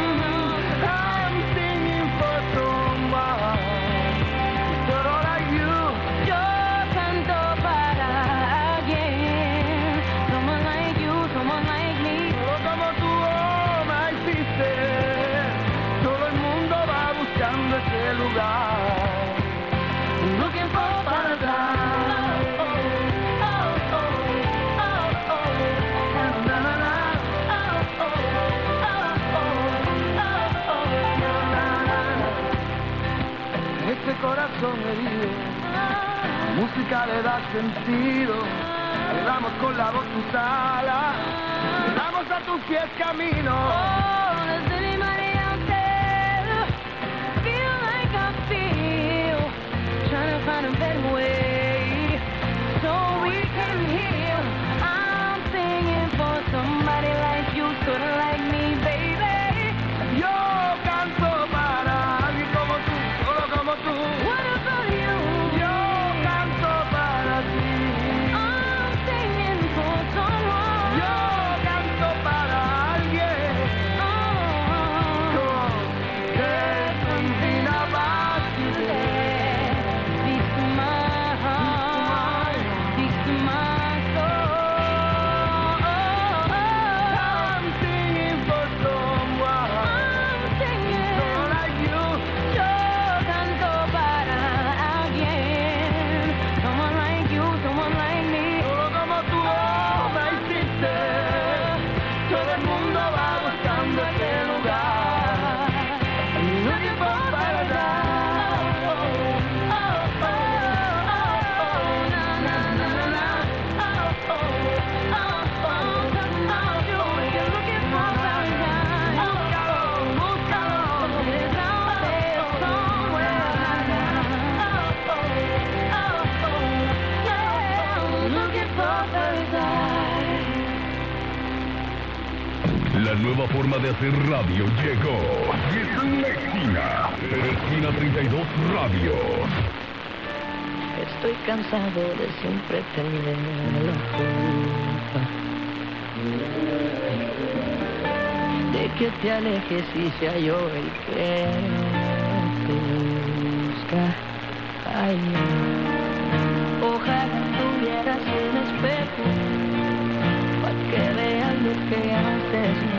I'm singing for someone, solo like you. Yo canto para alguien, someone like you, someone like me. Solo como tú, oh my sister. Todo el mundo va buscando ese lugar, looking for paradise. Oh, oh, oh, oh, oh, Na, na, na, na. oh, oh, oh, oh, oh, Na, na, na. Este corazón herido, la música le da sentido. Le damos con la voz tus alas, le damos a tus pies camino. Oh, does anybody out there feel like I feel? Trying to find a better way so we can heal. I'm singing for somebody like you, sorta like me, baby. Yo canto para alguien como tú, solo como tú. What about you? Yo canto para ti. I'm singing for someone. Yo canto para alguien. Oh, Cause there's something about you today speaks to my heart, speaks to my soul. I'm singing for someone, I'm singing. solo like you. Yo canto para alguien, someone like you, someone like me. Solo como tú, oh my sister. Todo el mundo va buscando ese lugar, looking for paradise. Oh, oh, oh, oh, oh, na na na na. Oh, oh, oh, oh, talking about you. You're looking for paradise. Búscalo, búscalo. It's out there somewhere. Oh, oh, oh, oh, yeah. I'm looking for paradise. La nueva forma de hacer radio llegó. Y está en la esquina. Esquina treinta y dos Radio. Estoy cansado de siempre tener la culpa de que te alejes y sea yo el que te busca. Ay, ojalá tuvieras un espejo para que veas lo que haces.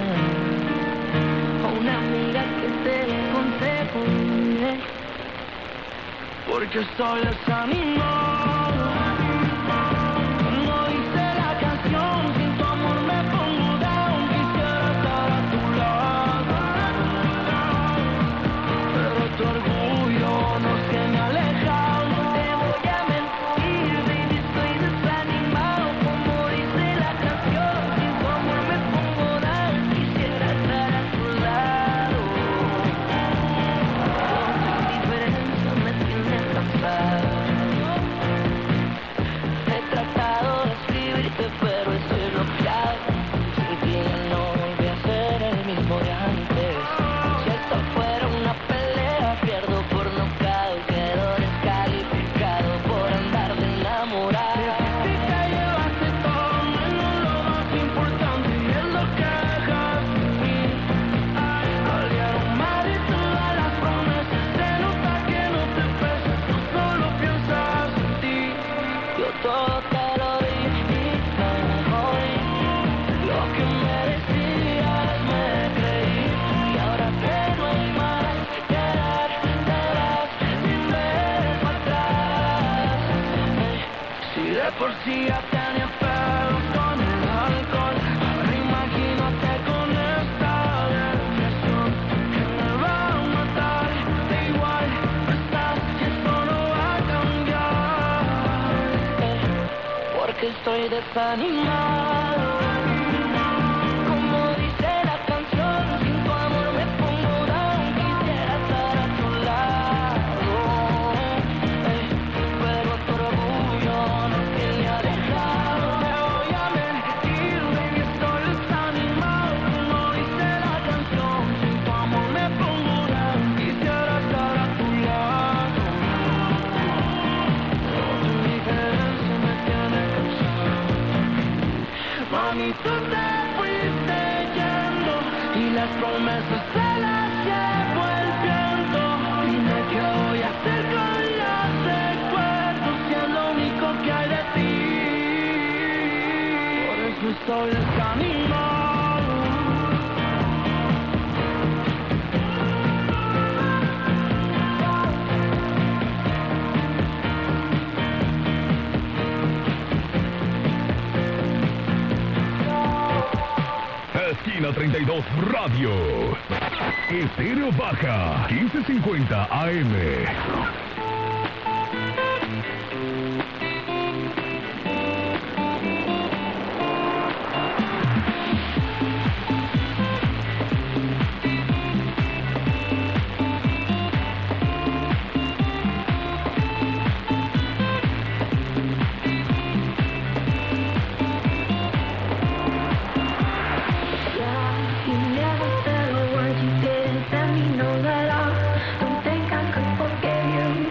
porque estoy desanimado. Como dice la canción, sin tu amor me pongo down. Quisiera estar a tu lado, pero tu orgullo no es que me aleja. No te voy a mentir, baby, estoy desanimado. Como dice la canción, sin tu amor me pongo down. Quisiera estar a tu lado. Tu indiferencia me tiene cansado. He tratado de escribirte, pero estoy bloqueado. Sin ti ya no volví a ser el mismo de antes. Si esto fuera una pelea, pierdo por nocaut. Quedo descalificado por andar de enamorado. Dijiste que llevaste todo menos lo más importante, y es lo que dejaste en mí. Ay, valieron más de todas las promesas. Se nota que no te pesas, tú solo piensas en ti. Yo todo te lo di y me jodí. Lo que merecías me creí. Y ahora que no hay más que dar, te vas sin ver para atrás. Si de por sí ya tenía pedos con el alcohol, ahora imagínate con esta depresión que me va a matar. Da igual, no estás y esto no va a cambiar. Porque estoy desanimado. Como dice la canción, sin tu amor me pongo down. Quisiera estar a tu lado, eh, pero tu orgullo no quería dejar. No te voy a mentir, baby, estoy desanimado. Como dice la canción, sin tu amor me pongo down. Quisiera estar a tu lado. Tu indiferencia me tiene cansado. Mami, tú te fuiste yendo y las promesas se las llevó el viento. Dime qué voy a hacer con los recuerdos si es lo único que hay de ti. Por eso estoy desanimado. Esquina treinta y dos Radio. Estéreo Baja, quince cincuenta A M. You never said a word, you didn't tell me no that I don't think I could forgive you.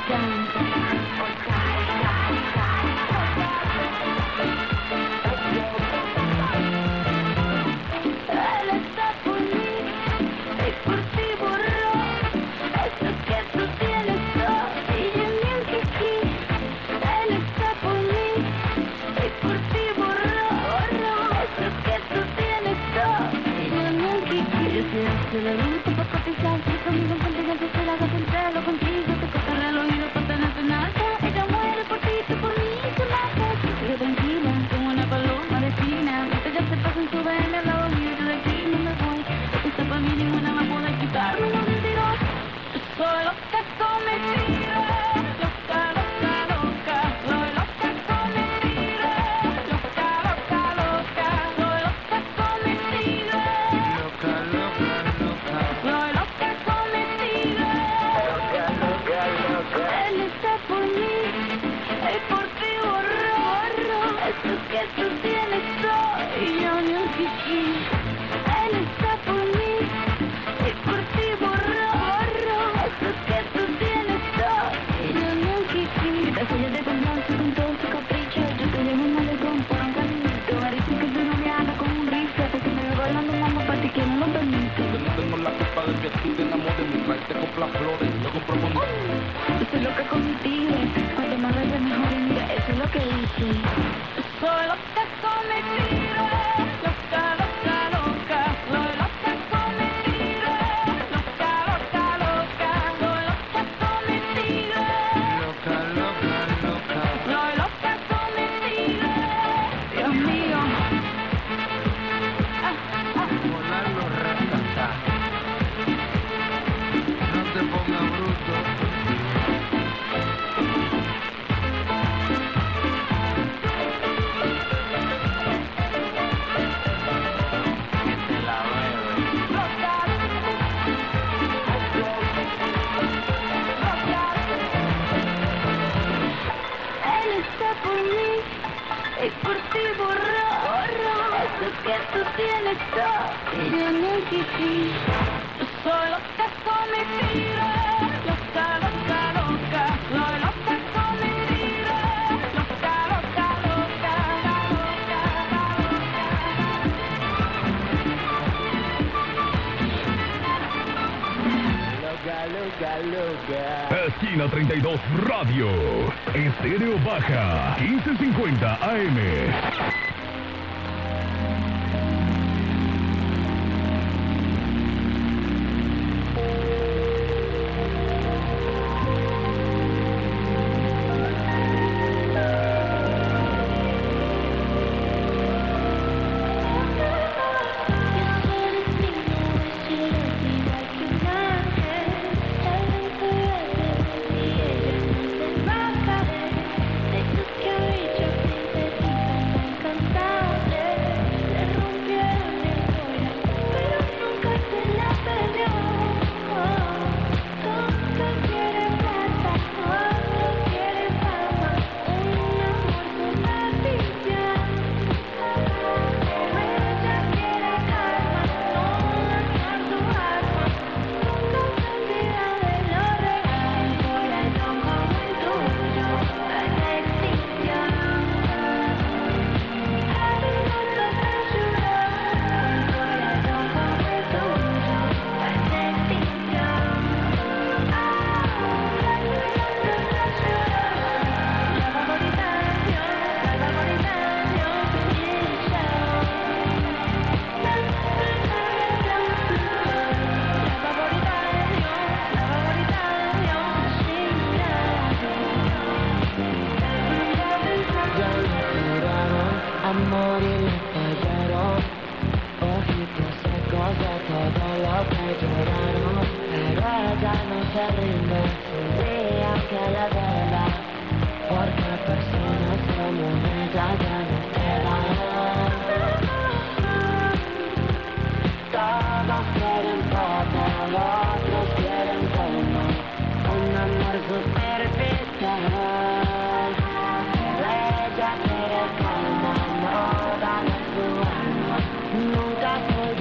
Esquina treinta y dos Radio, Estéreo Baja, quince cincuenta A M.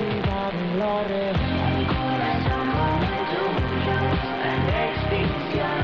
Nunca olvidar el corazón como el tuyo, en extinción.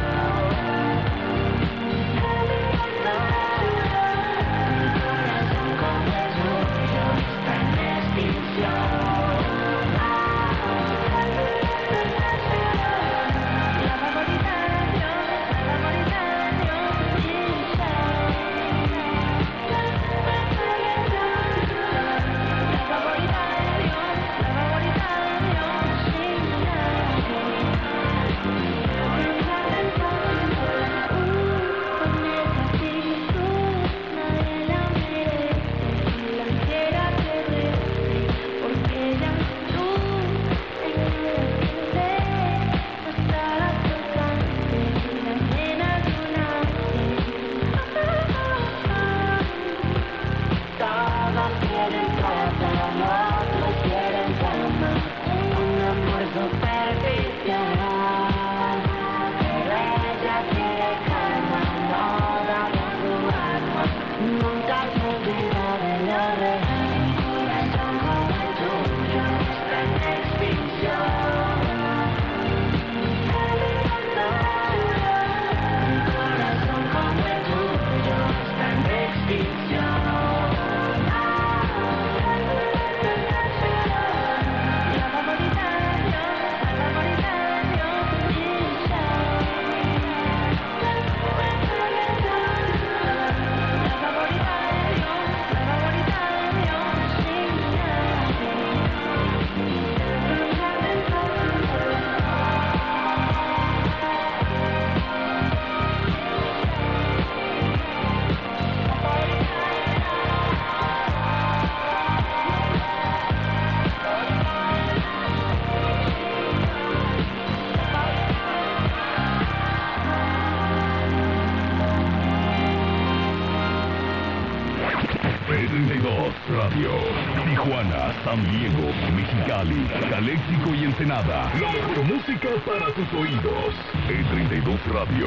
treinta y dos Radio. Tijuana, San Diego, Mexicali, Calexico y Ensenada. La mejor música para tus oídos. E treinta y dos Radio.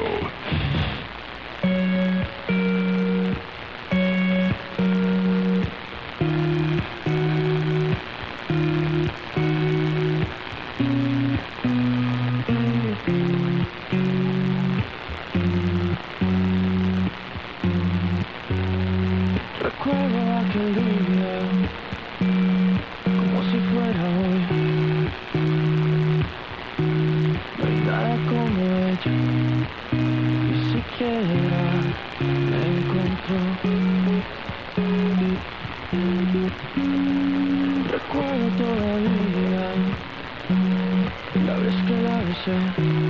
Recuerdo aquel día como si fuera hoy. No hay nada como ella, ni siquiera me encontró. Recuerdo todavía la vez que la besé.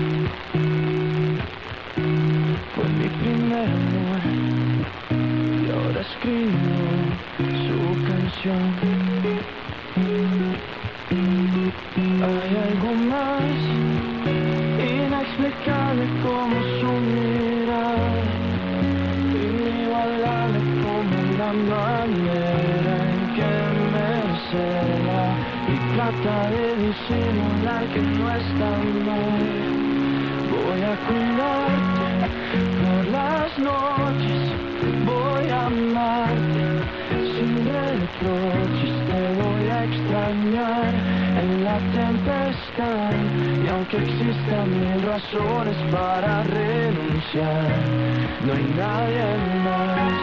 Fue mi primer amor y ahora escribo su canción. Hay algo más inexplicable como su mirada, inigualable como la manera en que me cela y trata de disimular que no está mal. Voy a cuidarte por las noches, voy a amarte sin reproches, te voy a extrañar en la tempestad. Y aunque existan mil razones para renunciar, no hay nadie más,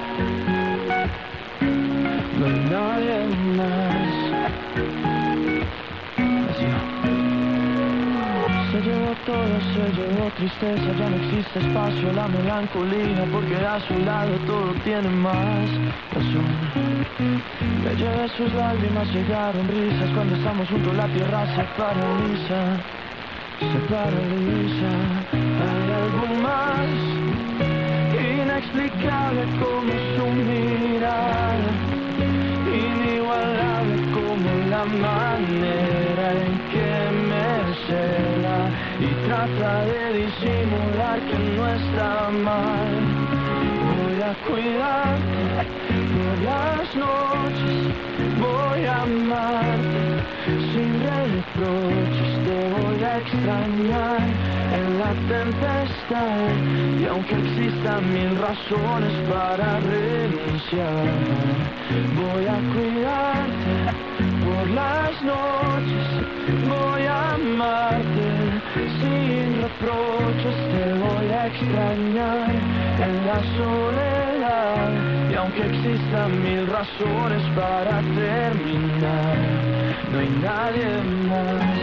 no hay nadie más. Se llevó todo, se llevó tristeza, ya no existe espacio a la melancolía, porque a su lado todo tiene más razón. Me llevé sus lágrimas, llegaron risas, cuando estamos juntos la tierra se paraliza, se paraliza. Hay algo más inexplicable como su mirada, inigualable como la manera en que me cela y trata de disimular que no está mal. Voy a cuidarte por las noches, voy a amarte sin reproches, te voy a extrañar en la tempestad. Y aunque existan mil razones para renunciar, voy a cuidarte por las noches, voy a amarte sin reproches, te voy a extrañar en la soledad. Y aunque existan mil razones para terminar, no hay nadie más,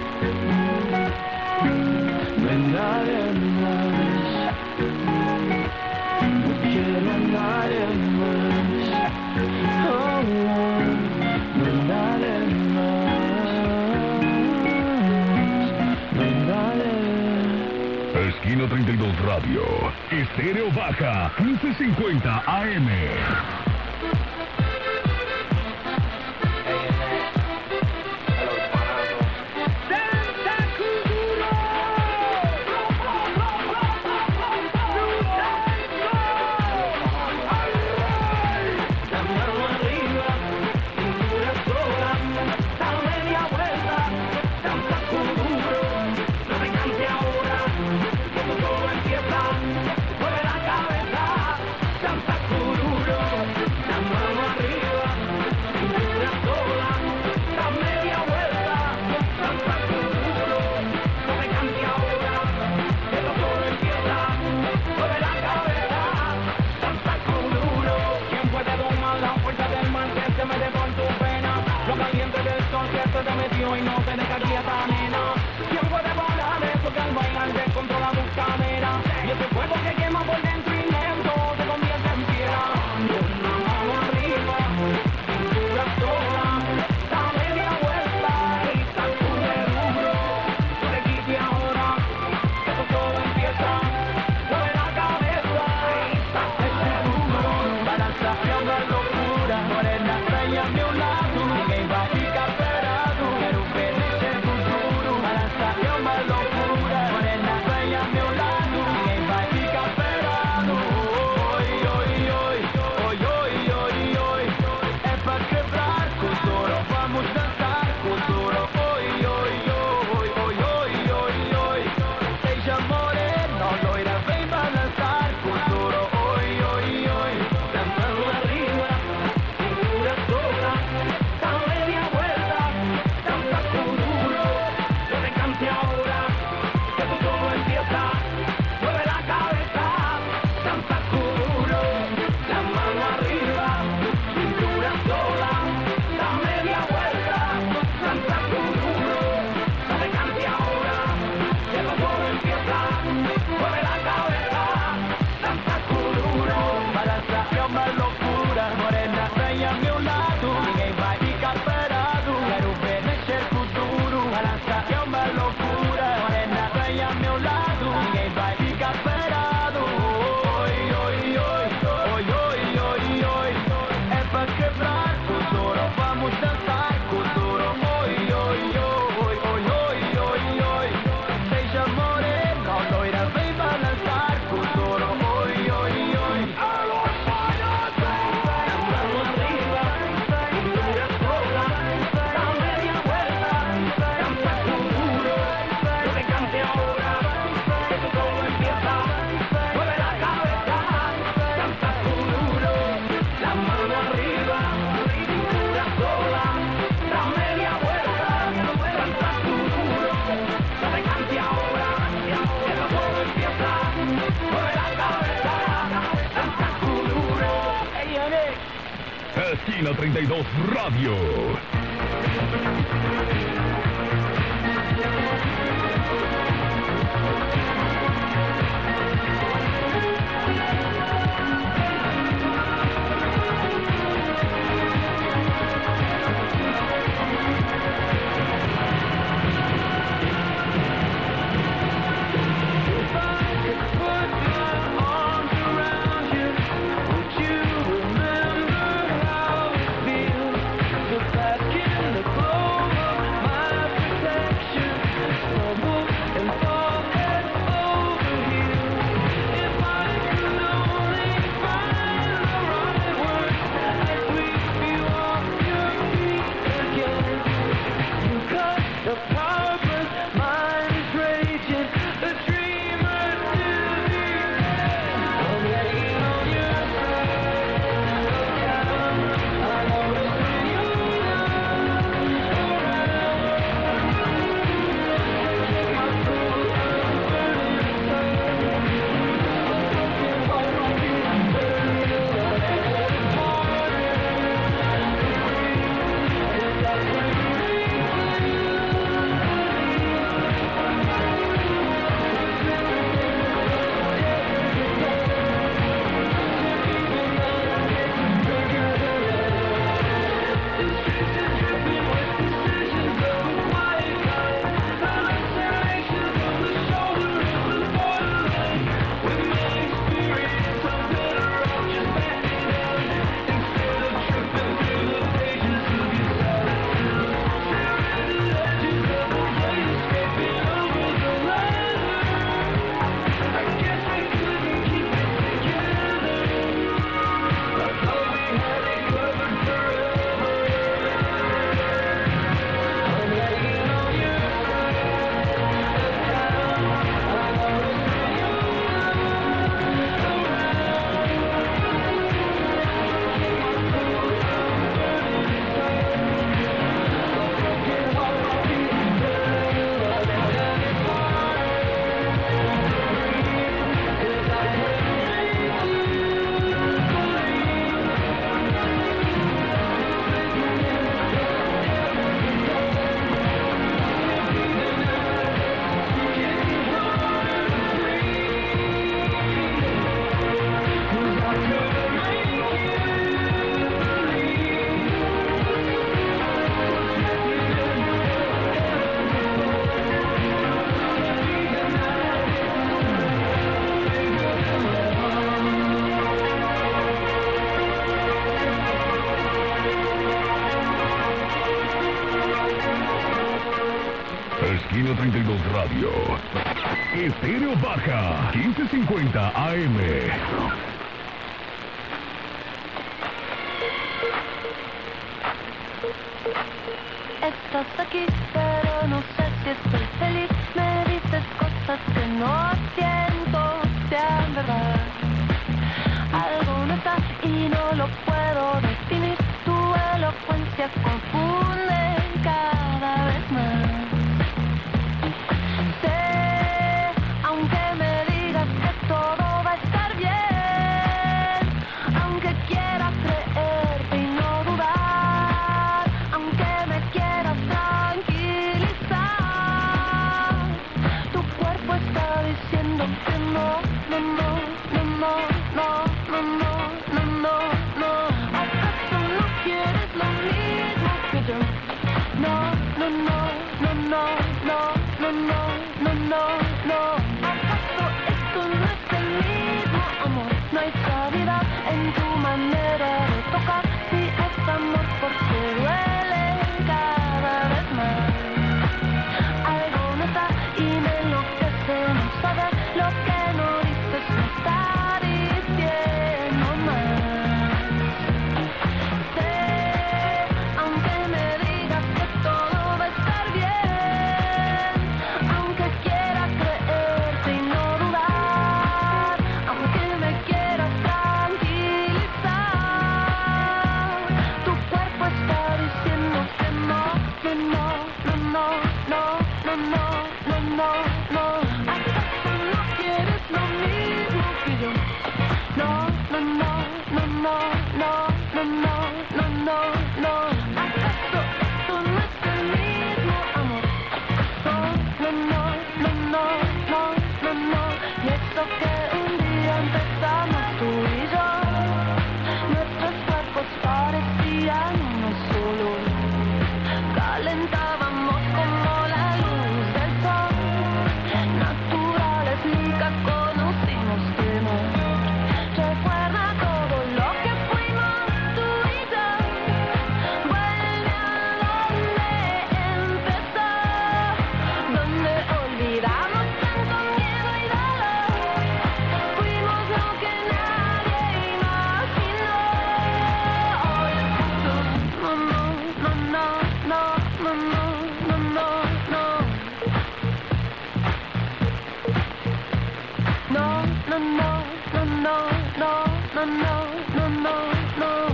no hay nadie más, no quiero a nadie más, oh, no, no hay nadie más, no hay nadie. Esquina treinta y dos Radio. Estéreo Baja, quince cincuenta A M. Y no te deja quieta, nena. ¿Quién puede parar eso que al bailar descontrola tus caderas? Y ese fuego que quema por dentro y lento se convierte en piedra. Una mano arriba, cintura sola, da media vuelta y sacude duro. No te quites ahora, que esto todo empieza. Mueve la cabeza y sacude duro. Para el sabión de locura, no eres la estrella de un lado, ni que iba a picar. Pero felices La Esquina treinta y dos Radio. Esquina treinta y dos Radio. Estéreo Baja, quince cincuenta A M. Estás aquí, pero no sé si estoy feliz. Me dices cosas que no siento sean verdad. Algo no está y no lo puedo definir. Tu elocuencia confunde cada vez más. no, no, no, no, no, no, no, no, no.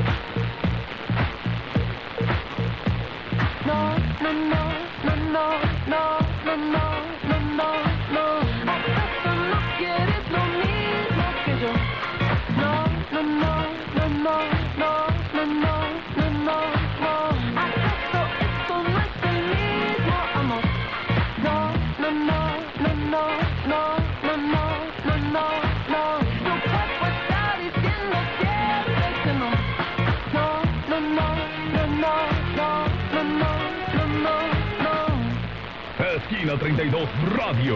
No, no, no, no, no, no, no, no, no, no. ¿Acaso no quieres lo mismo que yo? No, no, no, no, no, no, no, no, no, no, no. ¿Acaso esto no es el mismo amor? No, no, no, no, no, no, no, no, no, no, no. Tu cuerpo está diciendo siempre que no. No, no, no, no, no, no, no, no, no, no. Esquina treinta y dos Radio.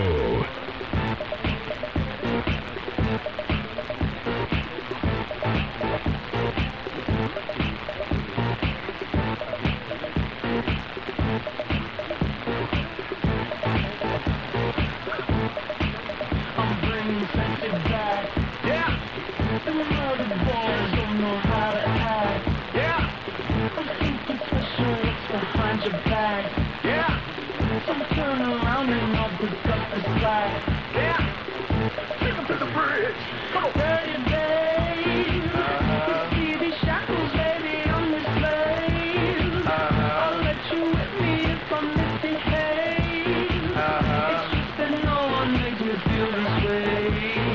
I'm bringing sexy back. Yeah, Some of the boys don't know how to act. yeah, I'm thinking special, what's behind your back? yeah, Some turn around and I'll pick up the slack. yeah. Take him to the bridge. Come on. Dirty babe, you see these shackles, baby, on this slave. I'll let you with me if I misbehave. It's just that no one makes me feel this way.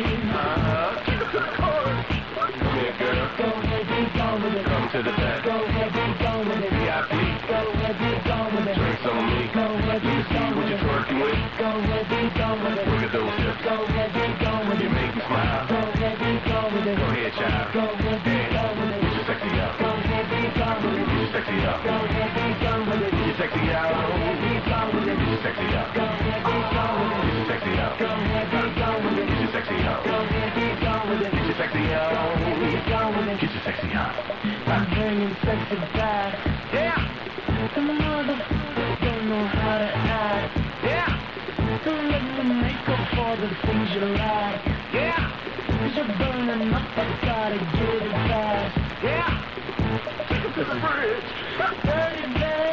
Take him to the chorus. Come here, girl. Go ahead, be gone with it. Come to the back. Go ahead, be gone with it. V I P. Go ahead, be gone with it. Drinks on me. Go ahead, be See gone what with you're it. twerking with. Go ahead, be gone with it. Look at those hips. Go ahead, be gone with You it. make me smile. Go ahead, be gone with it. Go ahead, child. Go ahead, be gone with it. Get your sexy out. Go ahead, be gone with it. Get your sexy out. Go ahead, be gone with it. Get your sexy out. Be gone with it. Get your sexy out. Go ahead, be gone with it. Get your sexy out. Go ahead, be gone with it. Get your sexy out. Go ahead, be gone with it. Get your sexy out. Be gone with it. Get your sexy out. I'm bringing sexy back. Yeah, The motherfuckers don't know how to act. yeah, Don't let them make up for the things you like. yeah, Cause you're burning up, I gotta get it fast. yeah. Take him to the bridge. Dirty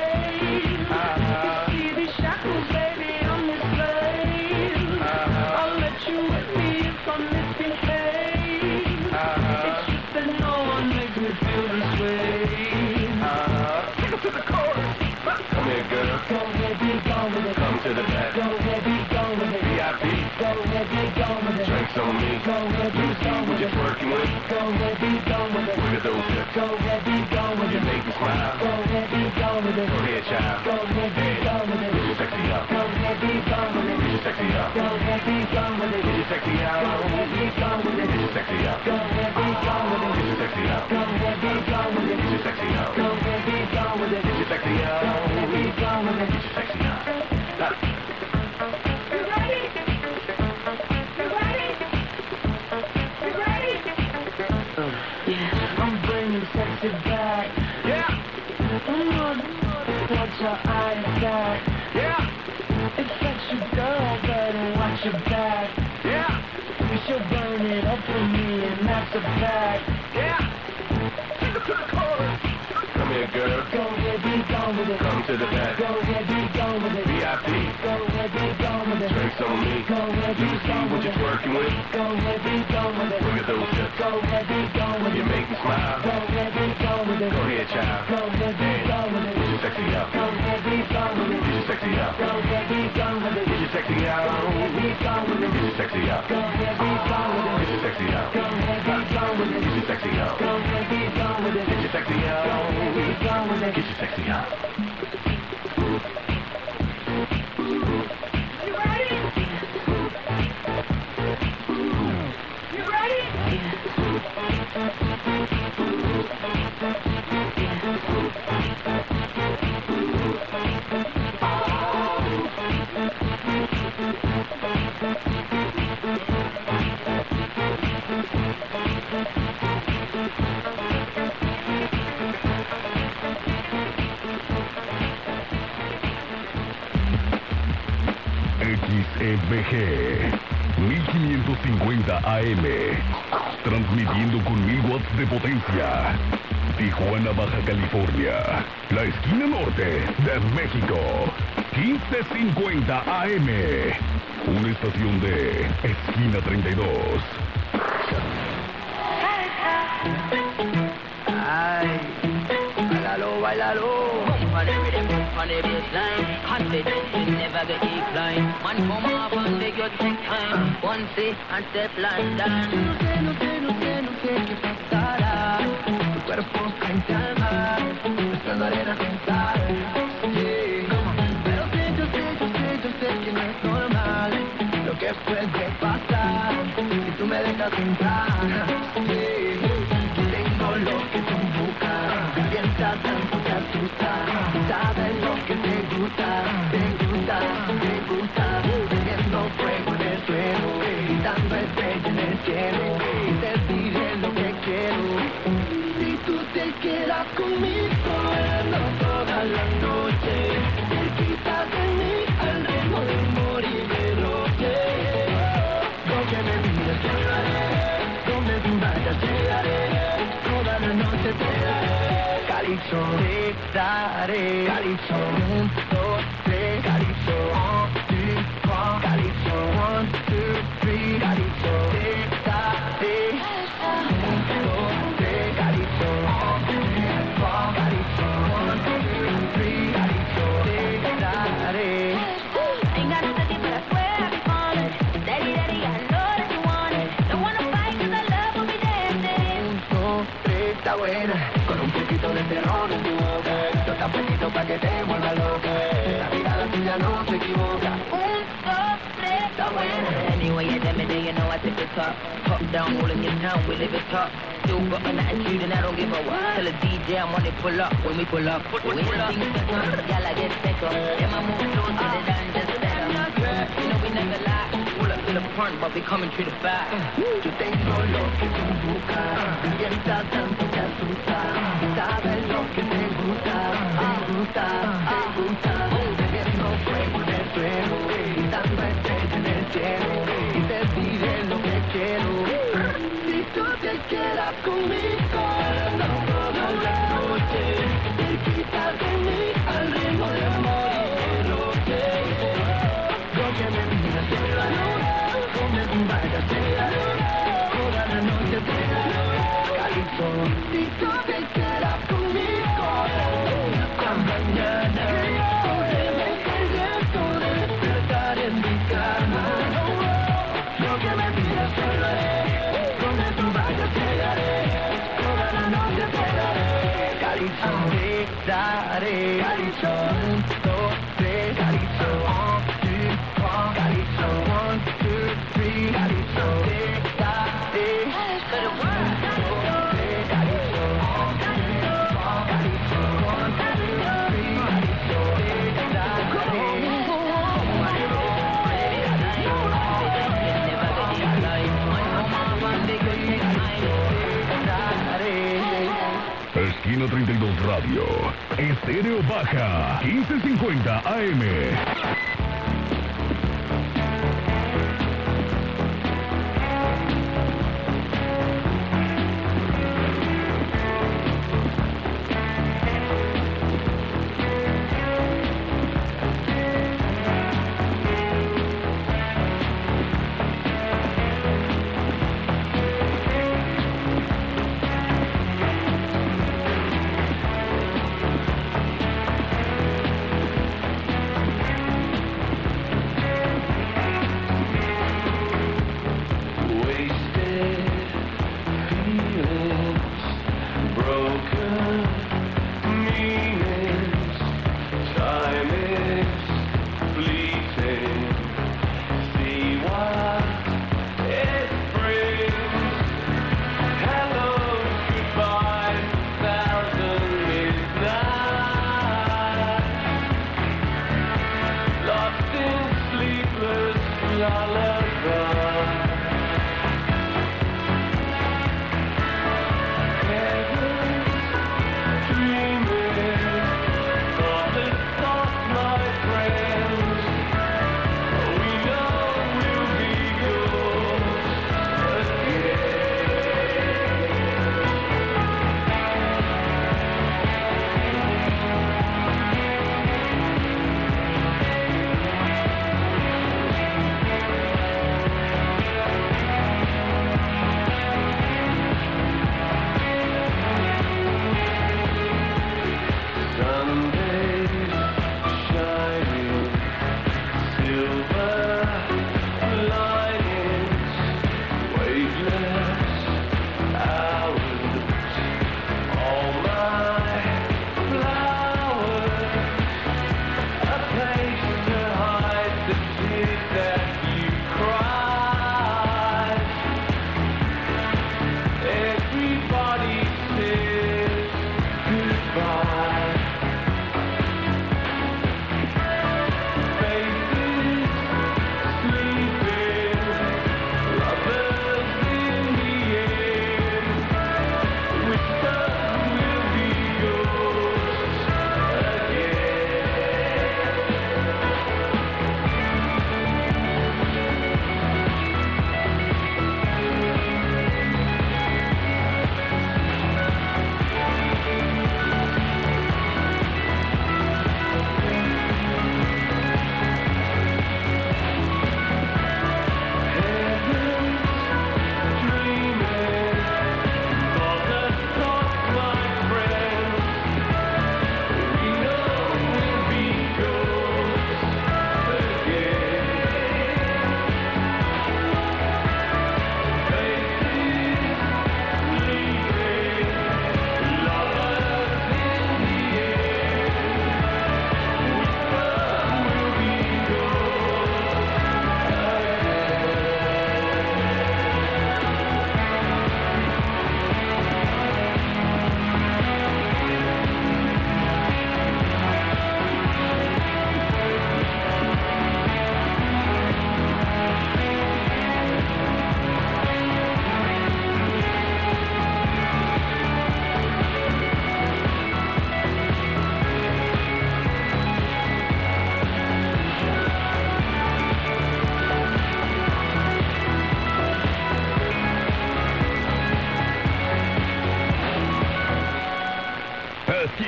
babe, Uh-huh. you see these shackles, baby, on this slave. Uh-huh. I'll let you with me if I misbehave. Uh-huh. It's just that no one makes me feel this way. Uh-huh. Take him to the chorus. Come here, girl. Go ahead, be gone with it. Come to the back. Go ahead, be gone with it. V I P. Go ahead, be gone with it. Drinks on me. Go ahead, be See gone what with you're it. twerking with. Go ahead, be gone with it. Look at those hips. Go ahead, be gone with You it. make me smile. Go ahead, be gone with it. Go ahead, child. Go ahead, be gone with Get it. your sexy out. Go ahead, be gone with Get it. your sexy out. Go ahead, be gone with it. Get your sexy Go out. ahead, be gone with Get it. your sexy out. Go ahead, be gone with Get it. your sexy out. Go ahead, be gone with Get it. your sexy out. Go ahead, be gone with it. Get your sexy Go out. ahead, be gone with it. Get your sexy out. Yeah, I'm bringing sexy back. Yeah, Watch your eyes back. yeah, It's sexy girl, better watch your back. yeah, Cause you'll burn it up for me, and that's a fact. yeah. Take him to the chorus. Come here, girl. Go ahead, be gone with it. Come to the back. Go ahead, be gone with it. V I P. Go ahead, be gone with it. Drinks on me. Go ahead, be See gone what with you're it. twerking with. Go ahead, be gone with it. Look at those hips. Go ahead, be gone with You it. make me smile. Go ahead, be gone with it. Go ahead, child. Go ahead, be gone with Get it. your sexy out. Go ahead, be gone with Get it. your sexy out. Go ahead, be gone with it. Get your sexy out. Be gone with Get it. your sexy out. Go ahead, be gone with Get it. your sexy out. Go ahead, be gone with Get it. your sexy out. Go ahead, be gone with it. Get your sexy Go out. ahead, be gone with it. Get your sexy out. You ready? You ready? X E B G mil quinientos cincuenta A M. Transmitiendo con mil watts de potencia. Tijuana, Baja California. La esquina norte de México. quince cincuenta A M. Una estación de Esquina treinta y dos. Ay, bailalo, bailalo. On the rhythm, on the baseline, confidence will never get declined. Man, come up and make your take time. One say and step London. No sé, no sé, no sé, no sé qué pasará. Tu cuerpo frente al mar, buscando arena sin sal. Yeah. Pero sé, yo sé, yo sé, yo sé que no es normal lo que puede pasar si tú me dejas entrar. Yeah. Tengo lo que tú buscas, piensa tanto que asusta. Sabes lo que te gusta, te gusta, te gusta. Teniendo fuego en el suelo, gritando estrella en el cielo. Y te diré lo que quiero. Si tú te quedas conmigo, bailando toda la noche, cerquita de mí, al ritmo de morir de noche. Lo que me pides te daré, donde tú vayas llegaré, toda la noche te daré. Calypso, te daré, Calypso, un, dos, tres, Calypso, un, two, one, Calypso, one, two, three, Calypso, te daré, un, dos, tres, Calypso, un, two, one, Calypso, one, two, three, Calypso, te daré. Ain't got no nothing, but I swear I'll be falling. Daddy, daddy, I know that you want it. Don't wanna fight 'cause I love when we dancing. Un, dos, tres, está buena, con un poquito de terror en tu boca. Yo te apuesto pa' que te vuelva loca. La mirada tuya no se equivoca. Un, dos, tres, Está buena. Anyway, you tell me that you know I tip the top. Top down, all in your town, we live it top. Still got an attitude and I don't give a what. Tell the D J I'm on it, pull up when we pull up. When things set up, y'all I get set up. Yeah, my move close to the dance, just set up. You know we never lie. Pull up to the front, but we coming through the back. Yo tengo lo que tú buscas, piensa tanto que asusta. Sabes lo que te gusta, te gusta, te gusta. Teniendo fuego en el suelo, gritando estrella en el cielo. Y te diré lo que quiero. Si tú te quedas conmigo, bailando toda la noche, cerquita de mí, al ritmo de morir de noche. Lo que me pidas te daré, donde tú vayas te daré, toda la noche te daré. Calypso, si tú te quedas conmigo, hasta mañana, córreme que el viento de despertar en mi cama. Lo que me pidas te daré, donde tú vayas te daré, toda la noche te daré. Calypso, te daré, Calypso, un, dos, tres, Calypso, one, two, one, Calypso, one, two, three, Calypso, te daré. For the world. Esquina treinta y dos Radio. Estéreo Baja. quince cincuenta A M.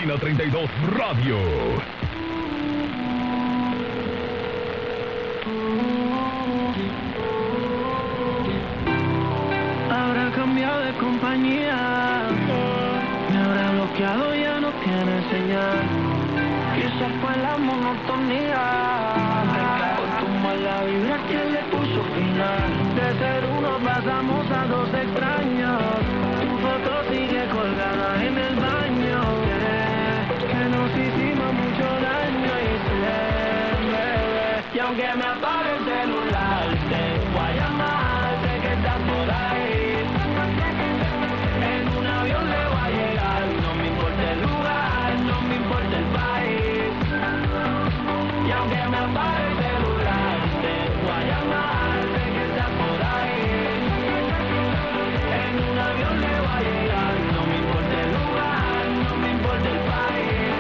Esquina treinta y dos Radio. Habrá cambiado de compañía, me habrá bloqueado, ya no tiene señal. Quizás fue la monotonía, o tu mala vibra quien le puso final. De ser uno pasamos a dos extraños, tu foto sigue colgada en el baño. Yeah, que nos hicimos mucho daño y sé, bebé, y aunque me apague el celular, te voy a llamar, sé que estás por ahí. En un avión le voy a llegar, no me importa el lugar, no me importa el país. Y aunque me apague el celular, te voy a llamar, sé que estás por ahí. En un avión le voy a llegar, no me importa el lugar, no me importa el país.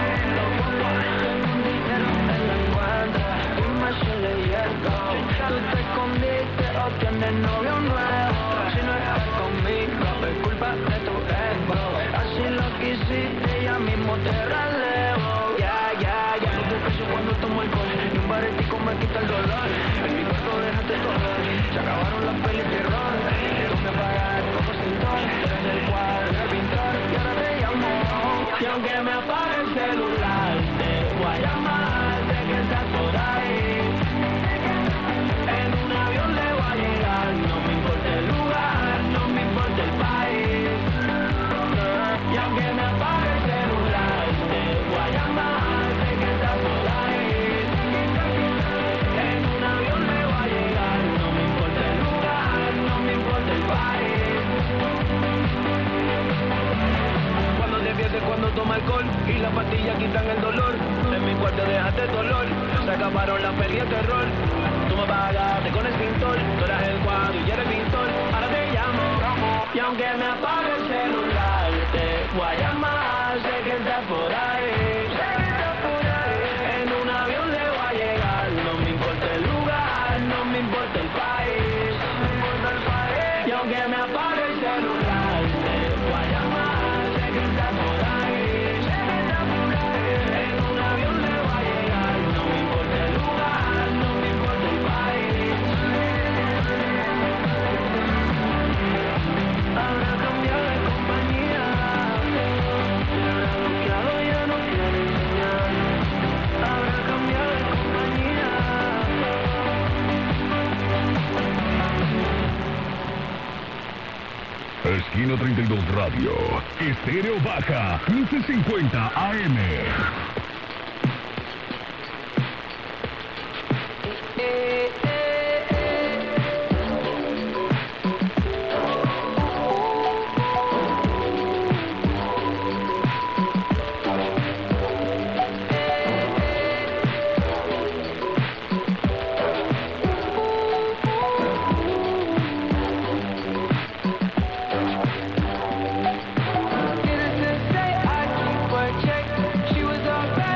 Pero me la encuentras, dime si le llego. Tú te escondiste o tienes novio nuevo. Si no estás conmigo, es culpa de tu ego. Así lo quisiste, ya mismo te relevo. Ya, ya, ya no te caso cuando tomo alcohol. Y un baretico me quita el dolor. En mi cuarto dejaste todo. Se acabaron las pelis de terror. Tú me pagas como cintor. Eres el cuadro, el pintor. Y ahora te llamo. Y aunque me apague el celular, te voy a llamar. Sé que estás por ahí. En un avión le voy a llegar. No me importa el lugar, no me importa el país. Y aunque me apague el celular, te voy a llamar. Sé que estás por ahí. En un avión le voy a llegar. No me importa el lugar, no me importa el país. Cuando te pierdes, cuando toma alcohol y las pastillas quitan el dolor. En mi cuarto dejaste el dolor. Se acabaron las pelis de terror. Tú me pagaste con el pintor. Tú eras el cuadro y eres el pintor. Ahora te llamo. Y aunque me apague el celular, te voy a llamar. Sé que estás por ahí. En un avión le voy a llegar. No me importa el lugar, no me importa el país. Y aunque me apague el celular, te voy a llamar. Sé que estás por ahí. En un avión le voy a llegar. No me importa el lugar, no me importa el país. Habrá cambiado de compañía, me habrá bloqueado, ya no tiene señal. Habrá cambiado de compañía. Esquina treinta y dos Radio. Estéreo Baja. quince cincuenta A M. Didn't just say I keep her check. She was all back.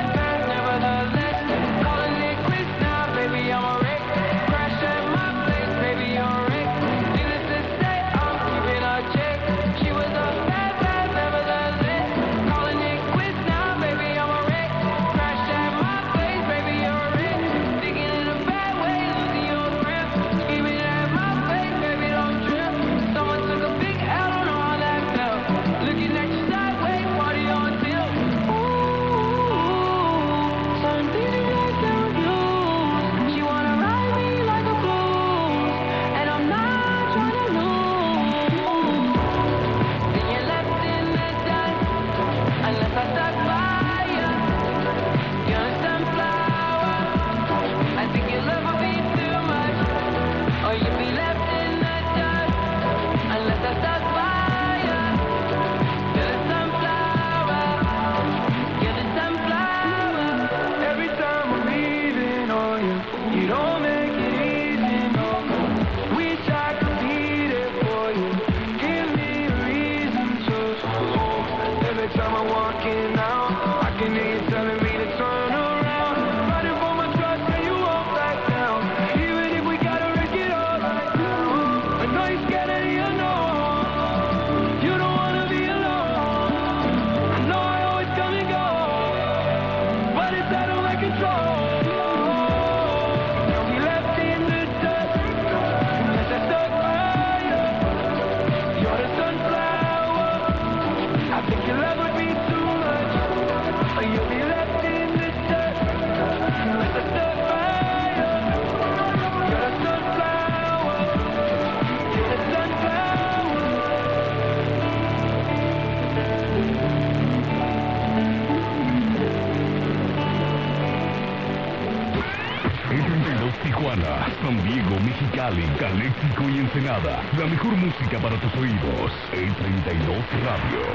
Mexicali, Caléxico y Ensenada. La mejor música para tus oídos. El treinta y dos Radio.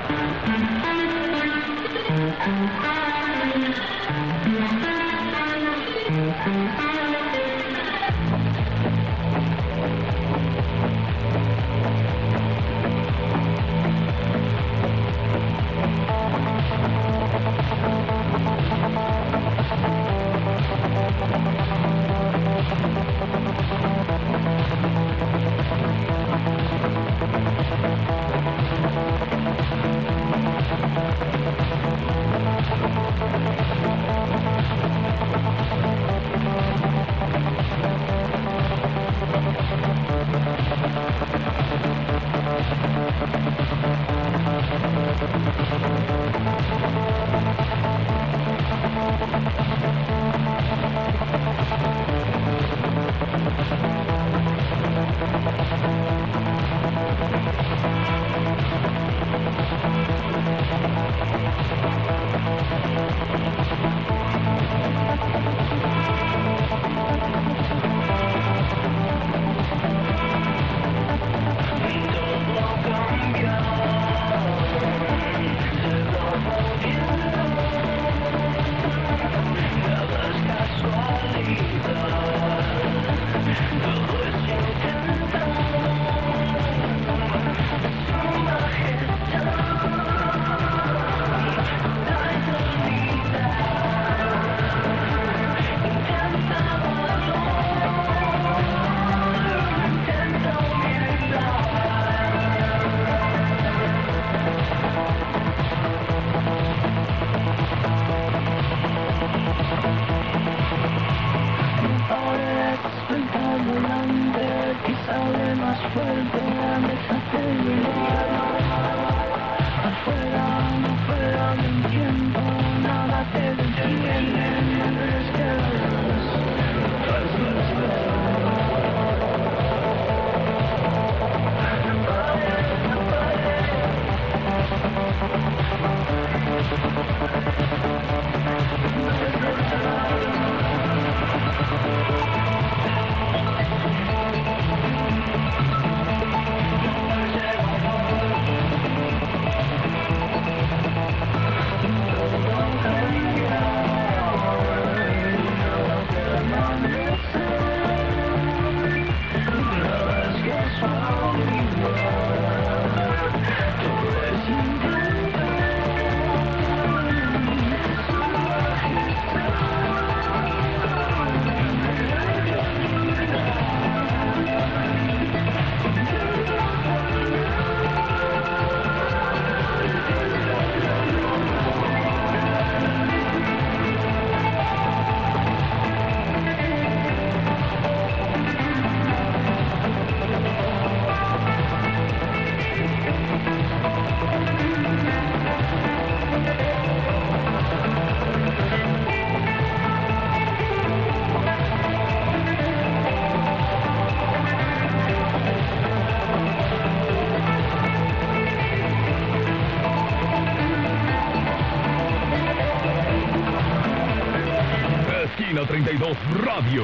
treinta y dos Radio.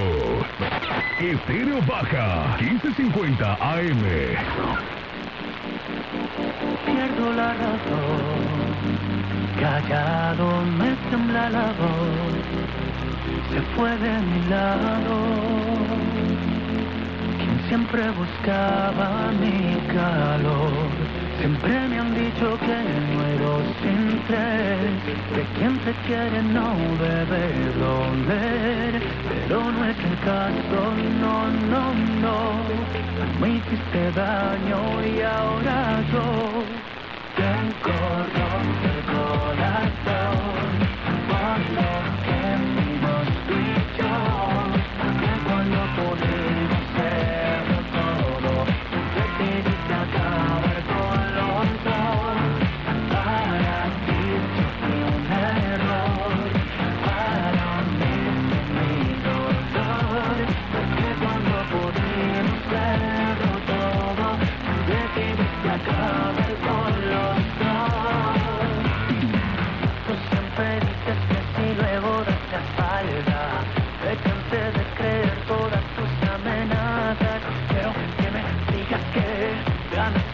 Estéreo Baja, quince cincuenta A M. Pierdo la razón, callado me tembla la voz, se fue de mi lado, quien siempre buscaba mi calor. Siempre me han dicho que muero sin tres, de quien te quiere no debe doler, pero no es el caso, no, no, no. Me hiciste daño y ahora yo tengo roto el corazón, por lo que vivimos tú y yo, que cuando pudimos serlo todo, decidiste acabar con los dos. Para ti fue un error, para mí mi dolor, que cuando pudimos serlo todo, decidiste acabar con los dos.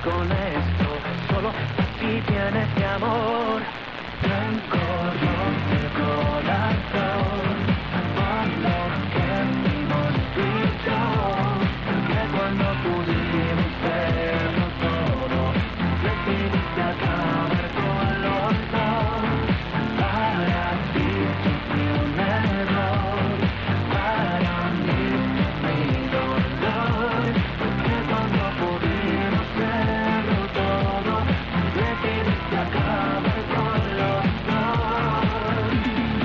con esto, solo así tienes mi amor. Rencor rompe el corazón por lo que vimos tú y yo, que cuando pudimos verlo todo, decidiste acabar con los dos. Para ti fue un error, para mí mi dolor, que cuando pudimos verlo todo, decidiste acabar con los dos.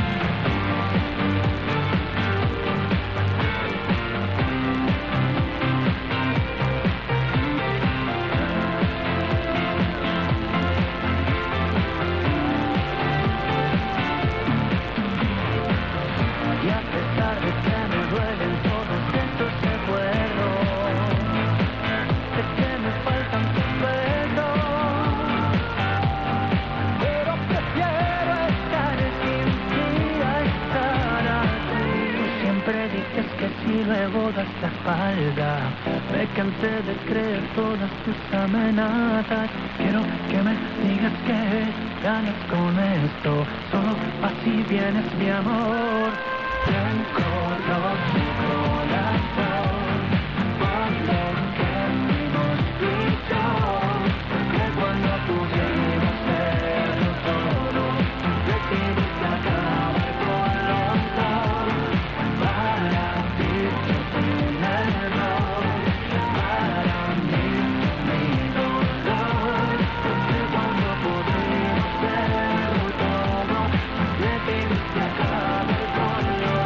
Y a pesar de que me duelen todos estos recuerdos, de que me faltan tus besos, pero prefiero estar sin ti a estar así. Tú siempre dices que sí, luego das la espalda. Me cansé de creer todas tus amenazas. Quiero que me digas que ganas con esto, solo así vienes mi amor. Rencor rompe el corazón por lo que vimos tú y yo, que cuando pudimos verlo todo, decidiste acabar con los dos. Para ti fue un error, para mí mi dolor, que cuando pudimos verlo todo, decidiste acabar con los dos.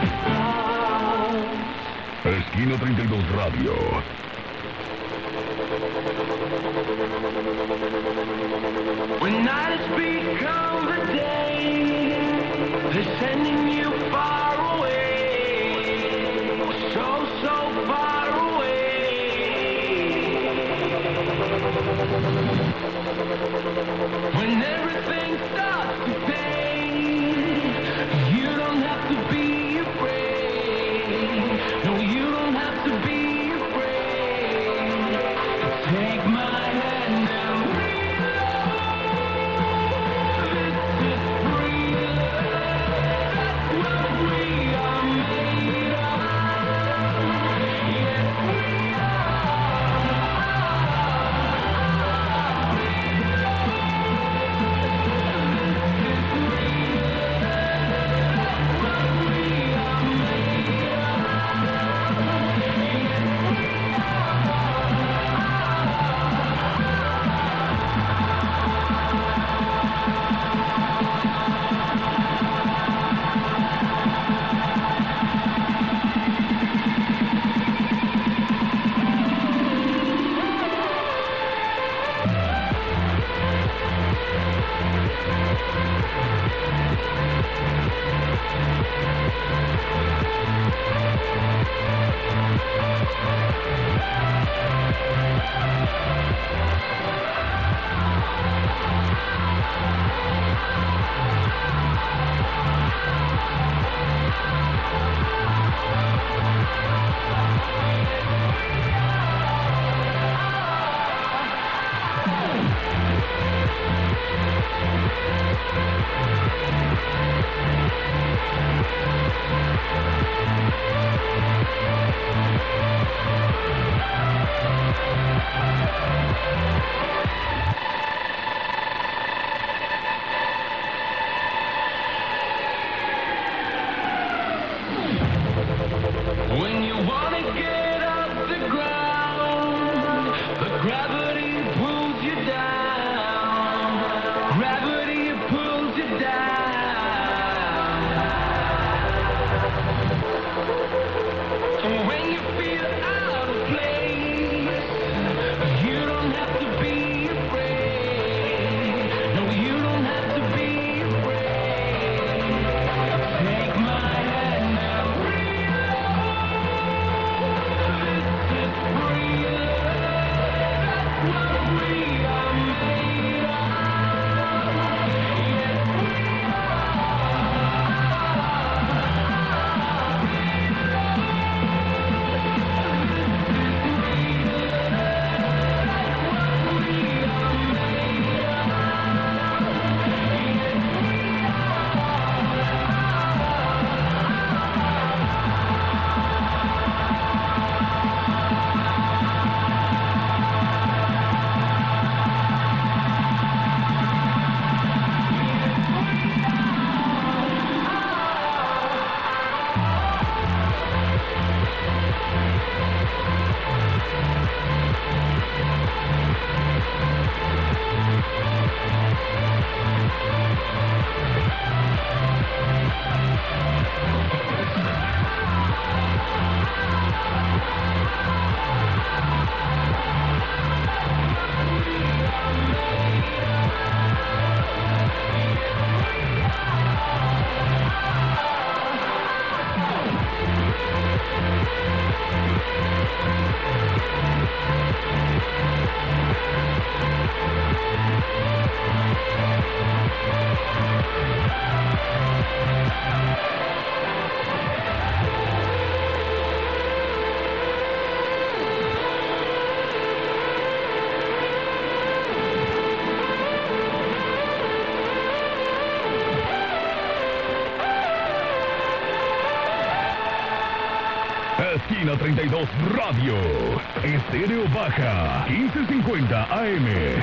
Esquina treinta y dos Radio. When night has become the day, they're sending you far away, so, so far away. When everything starts to fade, you don't have to be afraid. No, you don't have to be afraid. Esquina treinta y dos Radio. Estéreo Baja, quince cincuenta A M.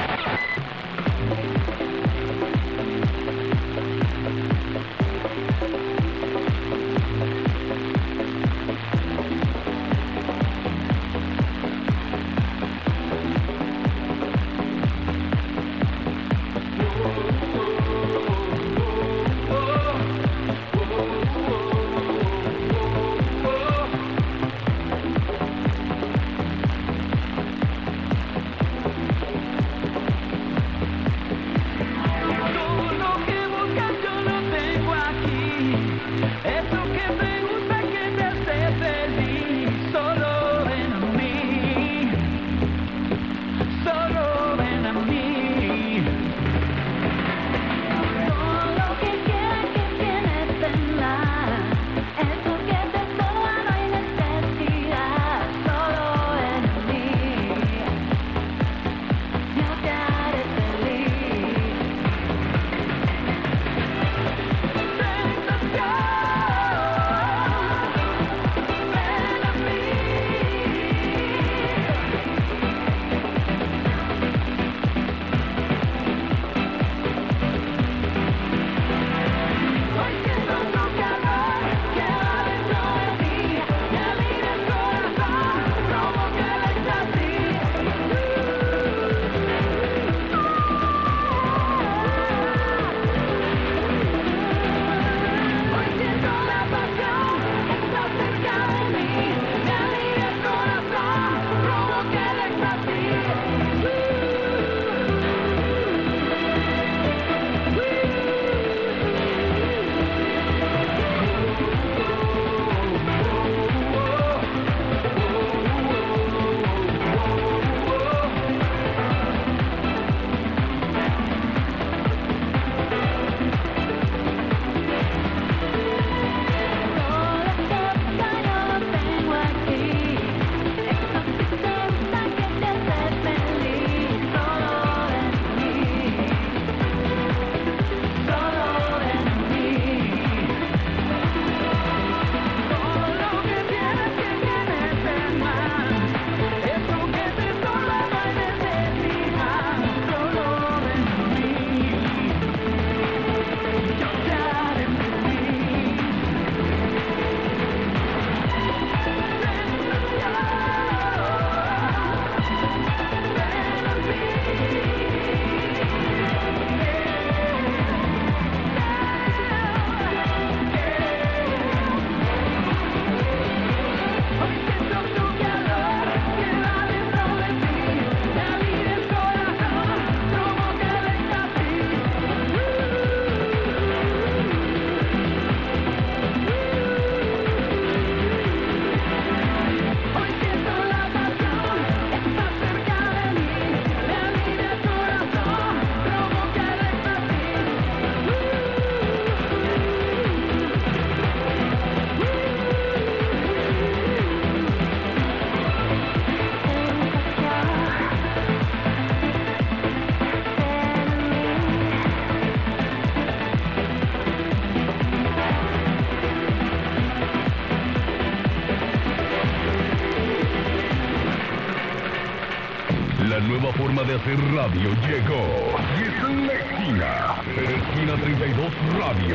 La nueva forma de hacer radio llegó. Y está en la esquina. Esquina treinta y dos Radio.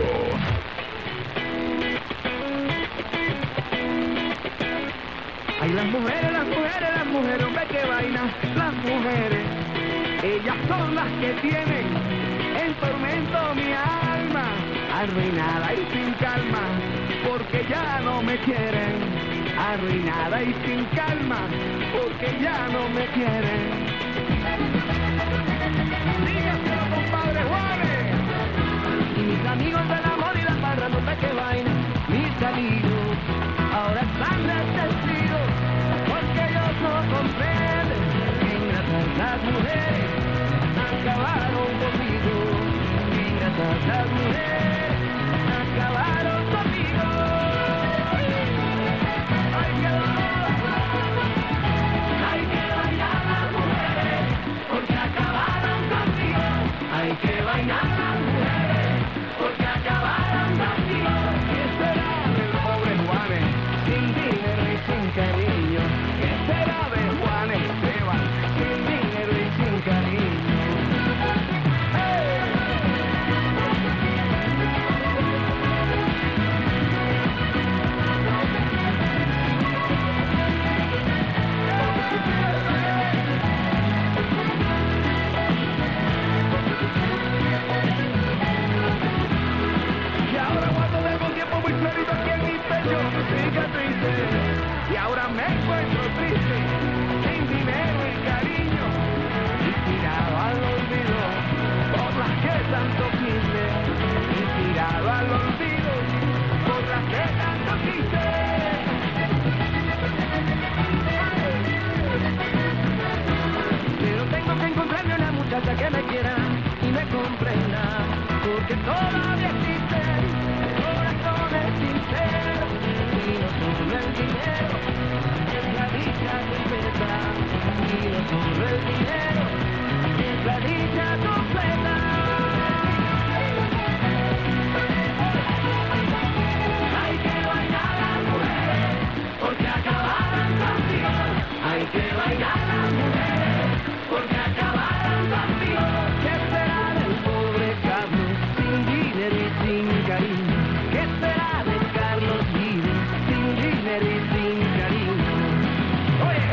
Ay, las mujeres, las mujeres, las mujeres, hombre, qué vaina. Las mujeres, ellas son las que tienen en tormento mi alma, arruinada y sin calma, porque ya no me quieren. Arruinada y sin calma, porque ya no me quieren. Dígaselo, compadre Juárez. Y mis amigos del amor y la parra, no sé qué vaina. Mis amigos ahora están desesperados, porque ellos no comprenden que ingratas las mujeres acabaron conmigo. Ingratas las mujeres acabaron conmigo. Hay que bailar las mujeres, porque acabaron conmigo. Hay que bailar las mujeres, porque acabaron conmigo. ¿Qué será del pobre Juárez, sin dinero y sin querer? encontrarme una muchacha que me quiera y me comprenda, porque todavía existen corazones sinceros y no solo el dinero es la dicha completa, y no solo el dinero es la dicha completa. Hay que bailar las mujeres porque acabarán contigo. Hay que bailar las mujeres porque acabarán contigo. ¿Qué será del pobre Carlos sin dinero y sin cariño? ¿Qué será de Carlos Vives sin dinero y sin cariño? Oye.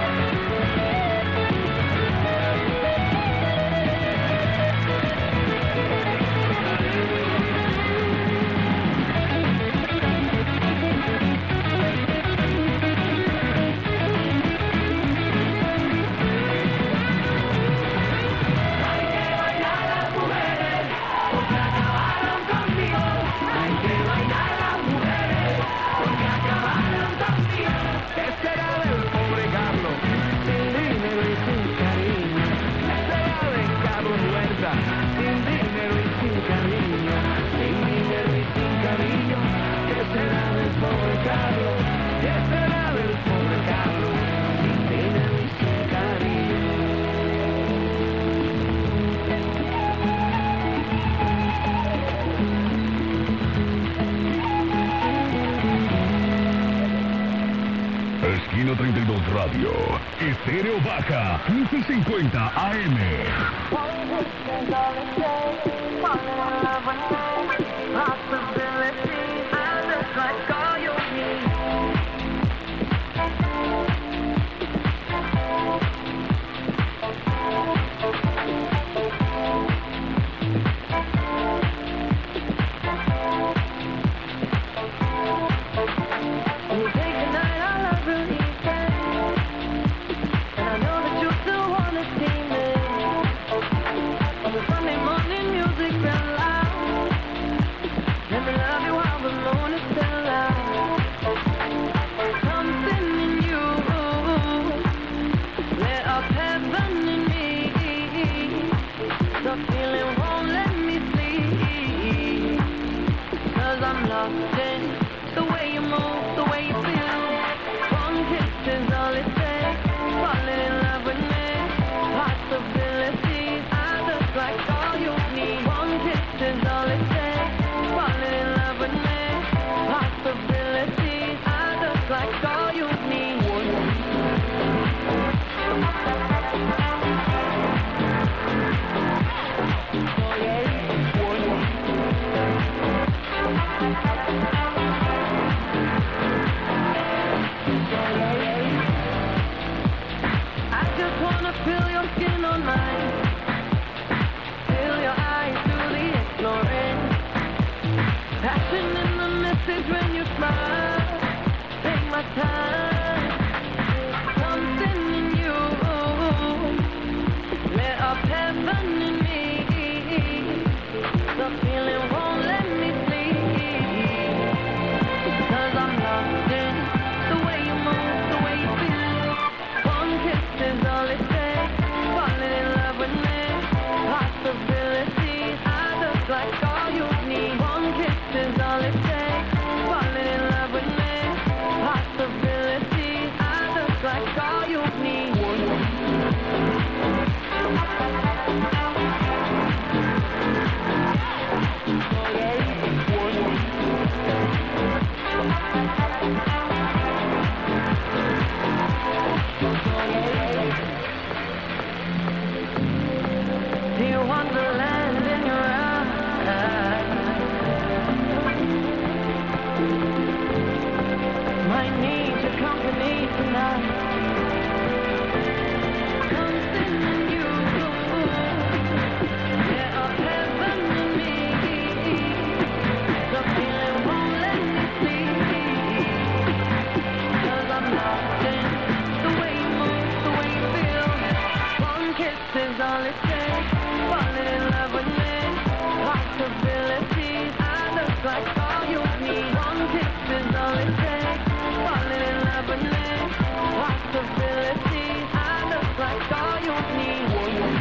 Esquina treinta y dos Radio, Estéreo Baja, quince cincuenta A M. Possibilities, I look like all you need.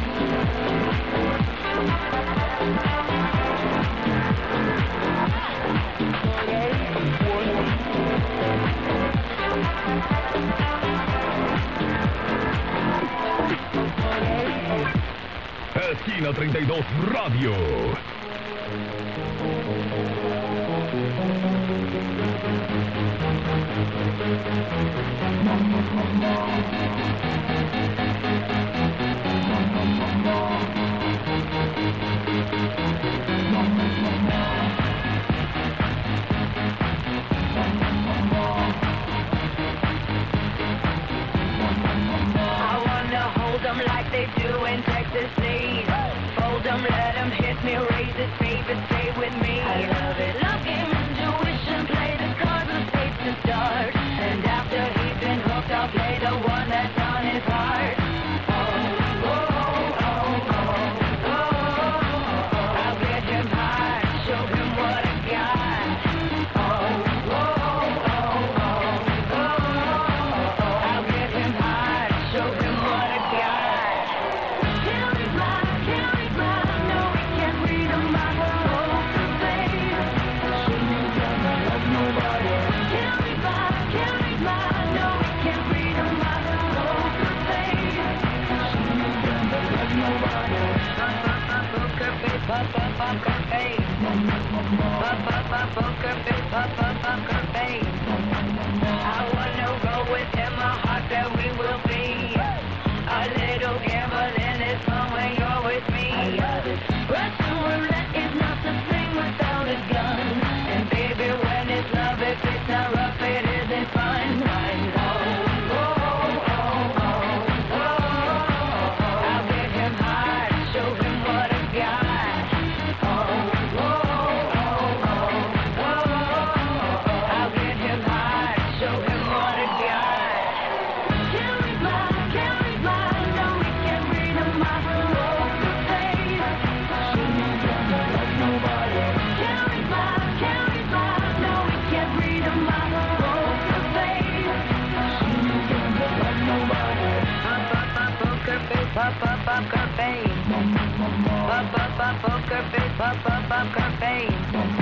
Esquina treinta y dos Radio. Like they do in Texas, please. Fold them, let them hit me, raise it, baby, stay with me. I love it. Love game, intuition, play the cards with faith to start. And after he's been hooked, I'll play the one that's on his heart. Oh, oh, oh, oh, oh, oh. I'll get him high, show him what I got. Oh, oh, oh, oh, oh, oh. I'll get him high, show him what I got. Pop up poker face, pop up a poker face, pop up poker face. I wanna roll with him, my heart that we will be. A little gambling is fun when you're with me. Russian roulette is not the thing without a gun. And baby, when it's love, if it's not rough, it isn't fun. Oh, oh, oh, oh, oh. I'll get him high, show him what I got. Pop up poker face, pop up a poker face, pop up poker face.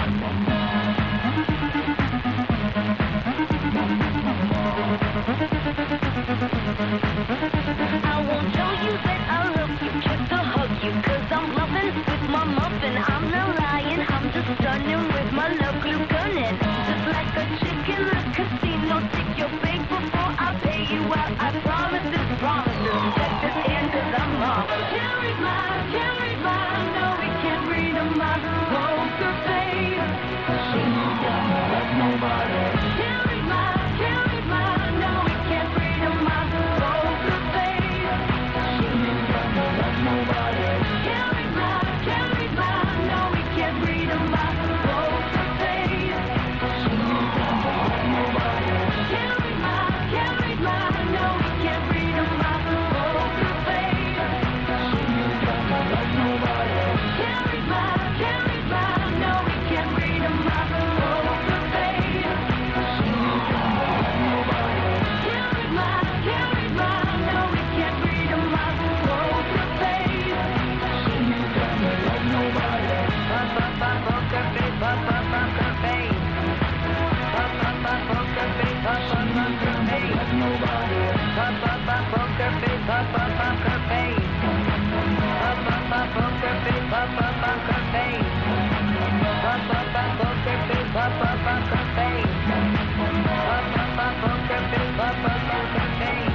I won't show you that I love you, just to hug you, cause I'm loving with my muffin. I'm not lying, I'm just stunning with my love glue gunning. Just like a chick in the casino, take your bait before I pay you out. I promise this, promise this, check this in cause I'm wrong. Can't read my, can't read my, no we can't read my poker face. She doesn't love nobody. Can't read my, can't read my, no we can't read my poker face. She doesn't love nobody. Can't read my, can't read my, no we can't read my poker face. She doesn't love nobody. Can't read my, can't read my, no we can't read my poker face. She doesn't love nobody. Can't read my, can't read my, no we can't read my poker face. She doesn't love nobody. Can't read my, can't read my, no we can't read my poker face. She doesn't love nobody. Pop up a poker face, pop up poker face. Pop up a poker face, pop up poker face. Pop up a poker face, pop up poker face. Pop up a poker face, pop up poker face. Pop up a poker face, pop up poker face. Pop up a poker face, pop up poker face.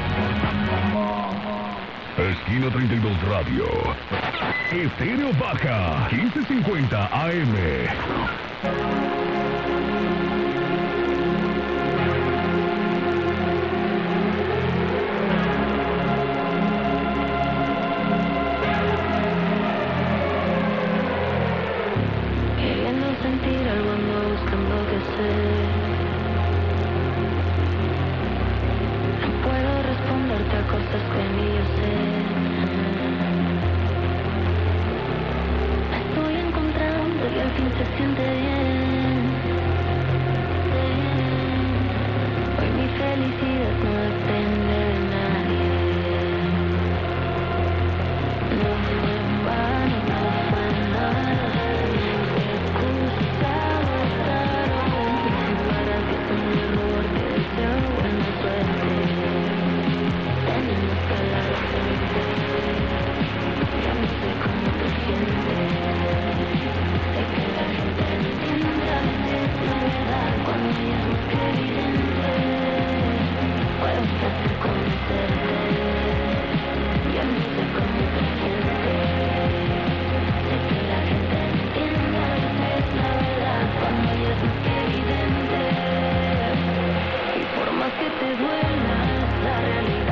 Esquina treinta y dos Radio. Estéreo Baja, quince cincuenta A M. Queriendo sentir algo, ando buscando qué hacer. No puedo responderte a cosas que ni yo sé. Me estoy encontrando y al fin se siente bien. Hoy mi felicidad no depende de nadie. No fue en vano, no fue nada. Excusa botaron para que con mi error te deseo buena suerte. Tenemos que hablar frente. Ya no sé cómo que te duela la realidad.